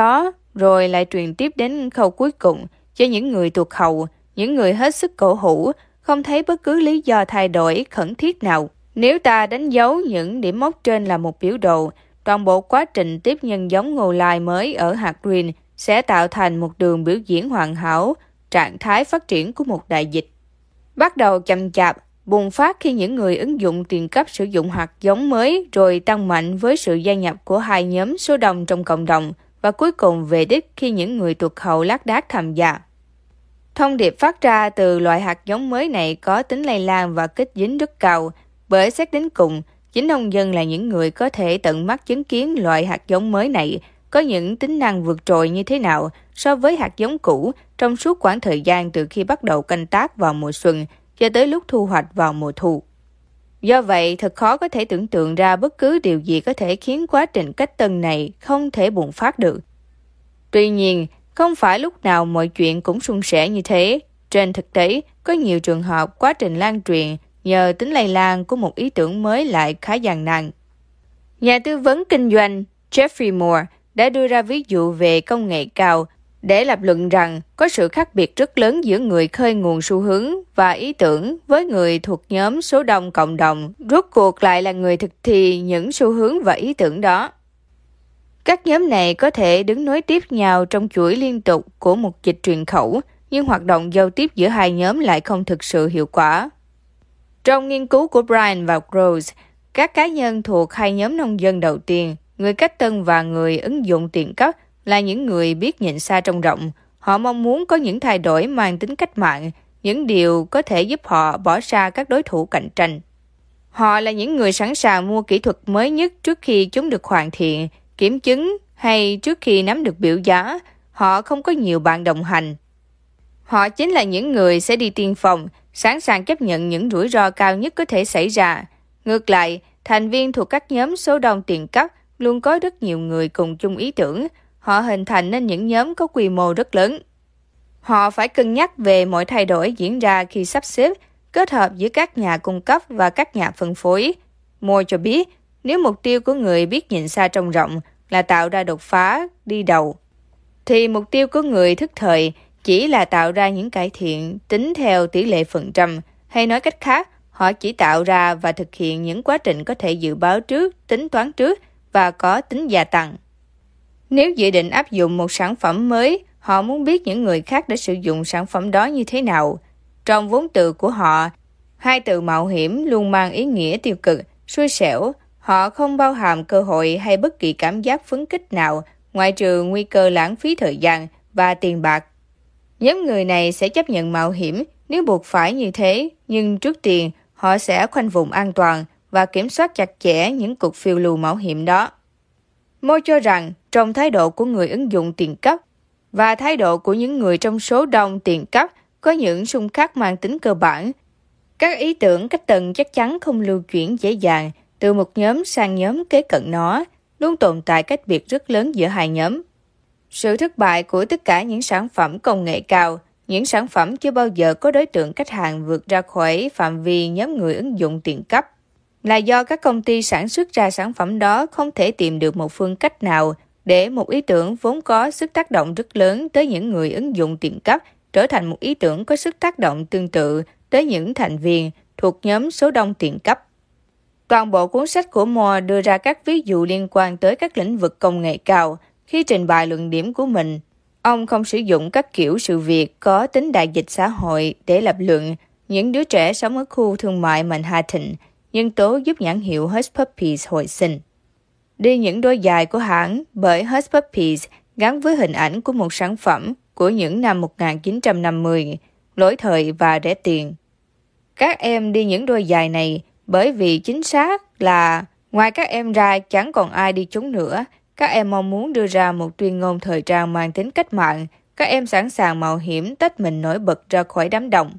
rồi lại truyền tiếp đến khâu cuối cùng cho những người tuột hậu, những người hết sức cổ hủ, không thấy bất cứ lý do thay đổi khẩn thiết nào. Nếu ta đánh dấu những điểm mốc trên là một biểu đồ, toàn bộ quá trình tiếp nhân giống ngô lai mới ở hạt Green sẽ tạo thành một đường biểu diễn hoàn hảo, trạng thái phát triển của một đại dịch. Bắt đầu chậm chạp, bùng phát khi những người ứng dụng tiền cấp sử dụng hạt giống mới, rồi tăng mạnh với sự gia nhập của hai nhóm số đông trong cộng đồng, và cuối cùng về đích khi những người tuột hậu lác đác tham gia. Thông điệp phát ra từ loại hạt giống mới này có tính lây lan và kích dính rất cao, bởi xét đến cùng, chính nông dân là những người có thể tận mắt chứng kiến loại hạt giống mới này có những tính năng vượt trội như thế nào so với hạt giống cũ trong suốt quãng thời gian từ khi bắt đầu canh tác vào mùa xuân cho tới lúc thu hoạch vào mùa thu. Do vậy, thật khó có thể tưởng tượng ra bất cứ điều gì có thể khiến quá trình cách tân này không thể bùng phát được. Tuy nhiên, không phải lúc nào mọi chuyện cũng suôn sẻ như thế. Trên thực tế, có nhiều trường hợp quá trình lan truyền nhờ tính lây lan của một ý tưởng mới lại khá gian nan. Nhà tư vấn kinh doanh Jeffrey Moore đã đưa ra ví dụ về công nghệ cao để lập luận rằng có sự khác biệt rất lớn giữa người khơi nguồn xu hướng và ý tưởng với người thuộc nhóm số đông cộng đồng, rốt cuộc lại là người thực thi những xu hướng và ý tưởng đó. Các nhóm này có thể đứng nối tiếp nhau trong chuỗi liên tục của một dịch truyền khẩu, nhưng hoạt động giao tiếp giữa hai nhóm lại không thực sự hiệu quả. Trong nghiên cứu của Brian và Gross, các cá nhân thuộc hai nhóm nông dân đầu tiên, người cách tân và người ứng dụng tiền cấp, là những người biết nhìn xa trông rộng. Họ mong muốn có những thay đổi mang tính cách mạng, những điều có thể giúp họ bỏ xa các đối thủ cạnh tranh. Họ là những người sẵn sàng mua kỹ thuật mới nhất trước khi chúng được hoàn thiện, kiểm chứng hay trước khi nắm được biểu giá. Họ không có nhiều bạn đồng hành. Họ chính là những người sẽ đi tiên phong, sẵn sàng chấp nhận những rủi ro cao nhất có thể xảy ra. Ngược lại, thành viên thuộc các nhóm số đông tiền cấp luôn có rất nhiều người cùng chung ý tưởng. Họ hình thành nên những nhóm có quy mô rất lớn. Họ phải cân nhắc về mọi thay đổi diễn ra khi sắp xếp, kết hợp giữa các nhà cung cấp và các nhà phân phối. Moore cho biết, nếu mục tiêu của người biết nhìn xa trông rộng là tạo ra đột phá, đi đầu, thì mục tiêu của người thức thời chỉ là tạo ra những cải thiện tính theo tỷ lệ phần trăm, hay nói cách khác, họ chỉ tạo ra và thực hiện những quá trình có thể dự báo trước, tính toán trước và có tính gia tăng. Nếu dự định áp dụng một sản phẩm mới, họ muốn biết những người khác đã sử dụng sản phẩm đó như thế nào. Trong vốn từ của họ, hai từ mạo hiểm luôn mang ý nghĩa tiêu cực, xui xẻo. Họ không bao hàm cơ hội hay bất kỳ cảm giác phấn khích nào, ngoại trừ nguy cơ lãng phí thời gian và tiền bạc. Nhóm người này sẽ chấp nhận mạo hiểm nếu buộc phải như thế, nhưng trước tiên họ sẽ khoanh vùng an toàn và kiểm soát chặt chẽ những cuộc phiêu lưu mạo hiểm đó. Moore cho rằng trong thái độ của người ứng dụng tiền cấp và thái độ của những người trong số đông tiền cấp có những xung khắc mang tính cơ bản. Các ý tưởng cách tân chắc chắn không lưu chuyển dễ dàng từ một nhóm sang nhóm kế cận nó, luôn tồn tại cách biệt rất lớn giữa hai nhóm. Sự thất bại của tất cả những sản phẩm công nghệ cao, những sản phẩm chưa bao giờ có đối tượng khách hàng vượt ra khỏi phạm vi nhóm người ứng dụng tiền cấp, là do các công ty sản xuất ra sản phẩm đó không thể tìm được một phương cách nào để một ý tưởng vốn có sức tác động rất lớn tới những người ứng dụng tiền cấp trở thành một ý tưởng có sức tác động tương tự tới những thành viên thuộc nhóm số đông tiền cấp. Toàn bộ cuốn sách của Moore đưa ra các ví dụ liên quan tới các lĩnh vực công nghệ cao. Khi trình bày luận điểm của mình, ông không sử dụng các kiểu sự việc có tính đại dịch xã hội để lập luận. Những đứa trẻ sống ở khu thương mại Manhattan, nhân tố giúp nhãn hiệu Hush Puppies hồi sinh. Đi những đôi giày của hãng bởi Hush Puppies gắn với hình ảnh của một sản phẩm của những năm một nghìn chín trăm năm mươi, lỗi thời và rẻ tiền. Các em đi những đôi giày này bởi vì chính xác là ngoài các em ra chẳng còn ai đi chúng nữa. Các em mong muốn đưa ra một tuyên ngôn thời trang mang tính cách mạng. Các em sẵn sàng mạo hiểm tách mình nổi bật ra khỏi đám đông.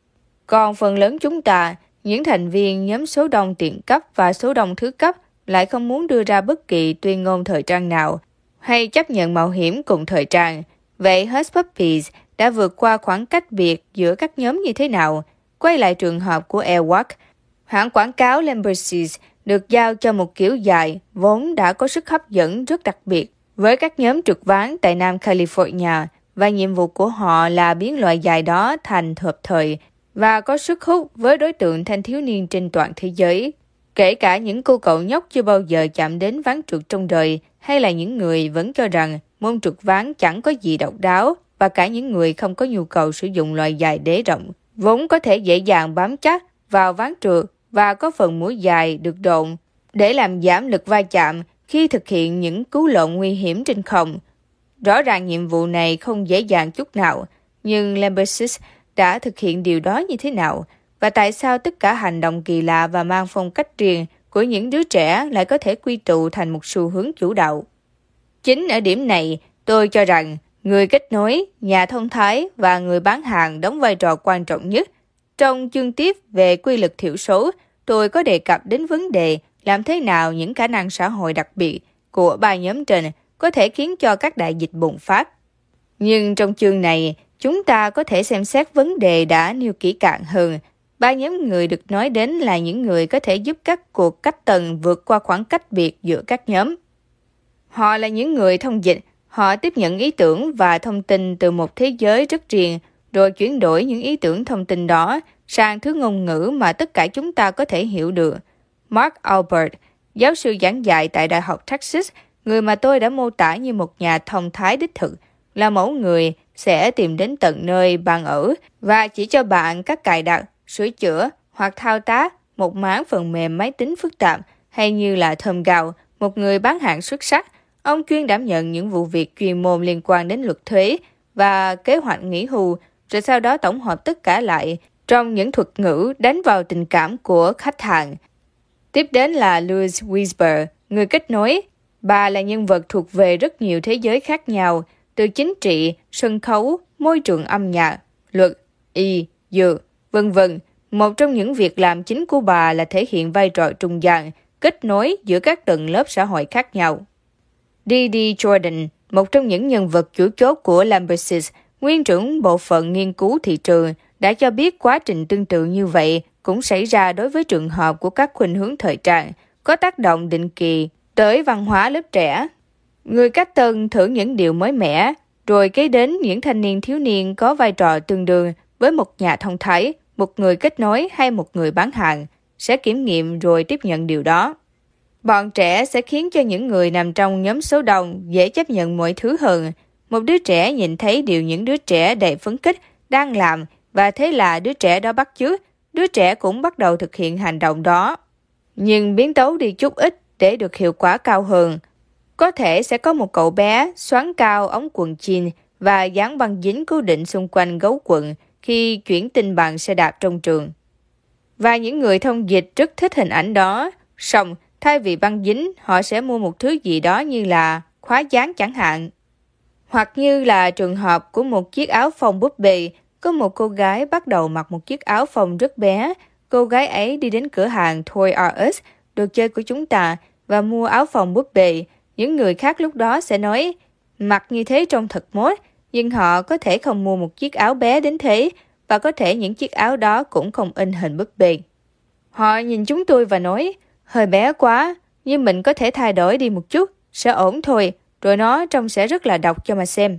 Còn phần lớn chúng ta, những thành viên nhóm số đông tiền cấp và số đông thứ cấp, lại không muốn đưa ra bất kỳ tuyên ngôn thời trang nào hay chấp nhận mạo hiểm cùng thời trang. Vậy Hush Puppies đã vượt qua khoảng cách biệt giữa các nhóm như thế nào? Quay lại trường hợp của Airwalk, hãng quảng cáo Lamborghini được giao cho một kiểu dài vốn đã có sức hấp dẫn rất đặc biệt với các nhóm trượt ván tại Nam California, và nhiệm vụ của họ là biến loại giày đó thành hợp thời và có sức hút với đối tượng thanh thiếu niên trên toàn thế giới, kể cả những cô cậu nhóc chưa bao giờ chạm đến ván trượt trong đời, hay là những người vẫn cho rằng môn trượt ván chẳng có gì độc đáo, và cả những người không có nhu cầu sử dụng loại giày đế rộng, vốn có thể dễ dàng bám chắc vào ván trượt và có phần mũi dài được độn để làm giảm lực va chạm khi thực hiện những cú lộn nguy hiểm trên không. Rõ ràng nhiệm vụ này không dễ dàng chút nào, nhưng Lambersis đã thực hiện điều đó như thế nào? Và tại sao tất cả hành động kỳ lạ và mang phong cách riêng của những đứa trẻ lại có thể quy tụ thành một xu hướng chủ đạo? Chính ở điểm này, tôi cho rằng người kết nối, nhà thông thái và người bán hàng đóng vai trò quan trọng nhất. Trong chương tiếp về quy luật thiểu số, tôi có đề cập đến vấn đề làm thế nào những khả năng xã hội đặc biệt của ba nhóm trên có thể khiến cho các đại dịch bùng phát. Nhưng trong chương này, chúng ta có thể xem xét vấn đề đã nêu kỹ càng hơn. Ba nhóm người được nói đến là những người có thể giúp các cuộc cách tầng vượt qua khoảng cách biệt giữa các nhóm. Họ là những người thông dịch, họ tiếp nhận ý tưởng và thông tin từ một thế giới rất riêng, rồi chuyển đổi những ý tưởng thông tin đó sang thứ ngôn ngữ mà tất cả chúng ta có thể hiểu được. Mark Albert, giáo sư giảng dạy tại Đại học Texas, người mà tôi đã mô tả như một nhà thông thái đích thực, là mẫu người sẽ tìm đến tận nơi bạn ở và chỉ cho bạn cách cài đặt, sửa chữa hoặc thao tác một máng phần mềm máy tính phức tạp, hay như là Tom Gao, một người bán hàng xuất sắc. Ông chuyên đảm nhận những vụ việc chuyên môn liên quan đến luật thuế và kế hoạch nghỉ hưu, rồi sau đó tổng hợp tất cả lại trong những thuật ngữ đánh vào tình cảm của khách hàng. Tiếp đến là Louise Wiesber, người kết nối. Bà là nhân vật thuộc về rất nhiều thế giới khác nhau, từ chính trị, sân khấu, môi trường âm nhạc, luật, y, dược, vân vân. Một trong những việc làm chính của bà là thể hiện vai trò trung gian, kết nối giữa các tầng lớp xã hội khác nhau. Dee Jordan, một trong những nhân vật chủ chốt của Lambersis, nguyên trưởng bộ phận nghiên cứu thị trường, đã cho biết quá trình tương tự như vậy cũng xảy ra đối với trường hợp của các khuynh hướng thời trang, có tác động định kỳ tới văn hóa lớp trẻ. Người cách tân thử những điều mới mẻ, rồi kế đến những thanh niên thiếu niên có vai trò tương đương với một nhà thông thái, một người kết nối hay một người bán hàng, sẽ kiểm nghiệm rồi tiếp nhận điều đó. Bọn trẻ sẽ khiến cho những người nằm trong nhóm số đông dễ chấp nhận mọi thứ hơn. Một đứa trẻ nhìn thấy điều những đứa trẻ đầy phấn khích đang làm, và thế là đứa trẻ đó bắt chước, đứa trẻ cũng bắt đầu thực hiện hành động đó. Nhưng biến tấu đi chút ít để được hiệu quả cao hơn. Có thể sẽ có một cậu bé xoắn cao ống quần jean và dán băng dính cố định xung quanh gấu quần khi chuyển tin bằng xe đạp trong trường. Và những người thông dịch rất thích hình ảnh đó. Song, thay vì băng dính, họ sẽ mua một thứ gì đó như là khóa dán chẳng hạn. Hoặc như là trường hợp của một chiếc áo phông búp bê, có một cô gái bắt đầu mặc một chiếc áo phông rất bé. Cô gái ấy đi đến cửa hàng Toys R Us, đồ chơi của chúng ta, và mua áo phông búp bê. Những người khác lúc đó sẽ nói, mặc như thế trông thật mốt, nhưng họ có thể không mua một chiếc áo bé đến thế, và có thể những chiếc áo đó cũng không in hình búp bê. Họ nhìn chúng tôi và nói, hơi bé quá, nhưng mình có thể thay đổi đi một chút, sẽ ổn thôi, rồi nó trông sẽ rất là độc cho mà xem.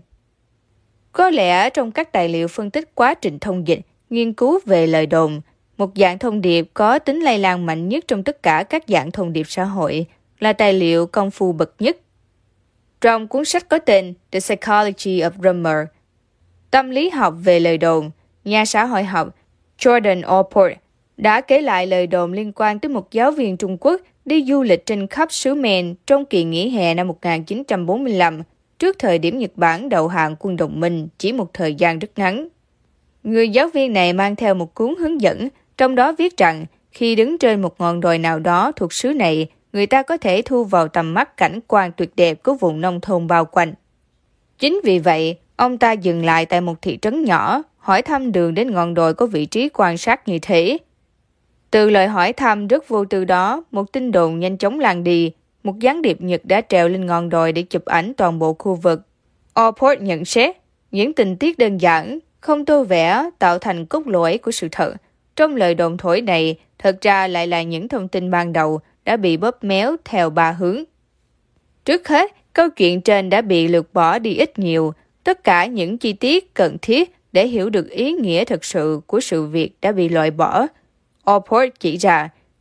Có lẽ trong các tài liệu phân tích quá trình thông dịch, nghiên cứu về lời đồn, một dạng thông điệp có tính lây lan mạnh nhất trong tất cả các dạng thông điệp xã hội là tài liệu công phu bậc nhất. Trong cuốn sách có tên The Psychology of Rumor, tâm lý học về lời đồn, nhà xã hội học Jordan Allport đã kể lại lời đồn liên quan tới một giáo viên Trung Quốc đi du lịch trên khắp xứ Maine trong kỳ nghỉ hè năm một nghìn chín trăm bốn mươi lăm, trước thời điểm Nhật Bản đầu hàng quân đồng minh chỉ một thời gian rất ngắn. Người giáo viên này mang theo một cuốn hướng dẫn, trong đó viết rằng khi đứng trên một ngọn đồi nào đó thuộc xứ này, người ta có thể thu vào tầm mắt cảnh quan tuyệt đẹp của vùng nông thôn bao quanh. Chính vì vậy, ông ta dừng lại tại một thị trấn nhỏ, hỏi thăm đường đến ngọn đồi có vị trí quan sát như thế. Từ lời hỏi thăm rất vô tư đó, một tin đồn nhanh chóng lan đi. Một gián điệp Nhật đã trèo lên ngọn đồi để chụp ảnh toàn bộ khu vực. Allport nhận xét, những tình tiết đơn giản, không tô vẽ tạo thành cốt lõi của sự thật. Trong lời đồn thổi này, thật ra lại là những thông tin ban đầu đã bị bóp méo theo ba hướng. Trước hết, Câu chuyện trên đã bị lược bỏ đi ít nhiều. Tất cả những chi tiết cần thiết để hiểu được ý nghĩa thực sự của sự việc đã bị loại bỏ. Allport chỉ ra,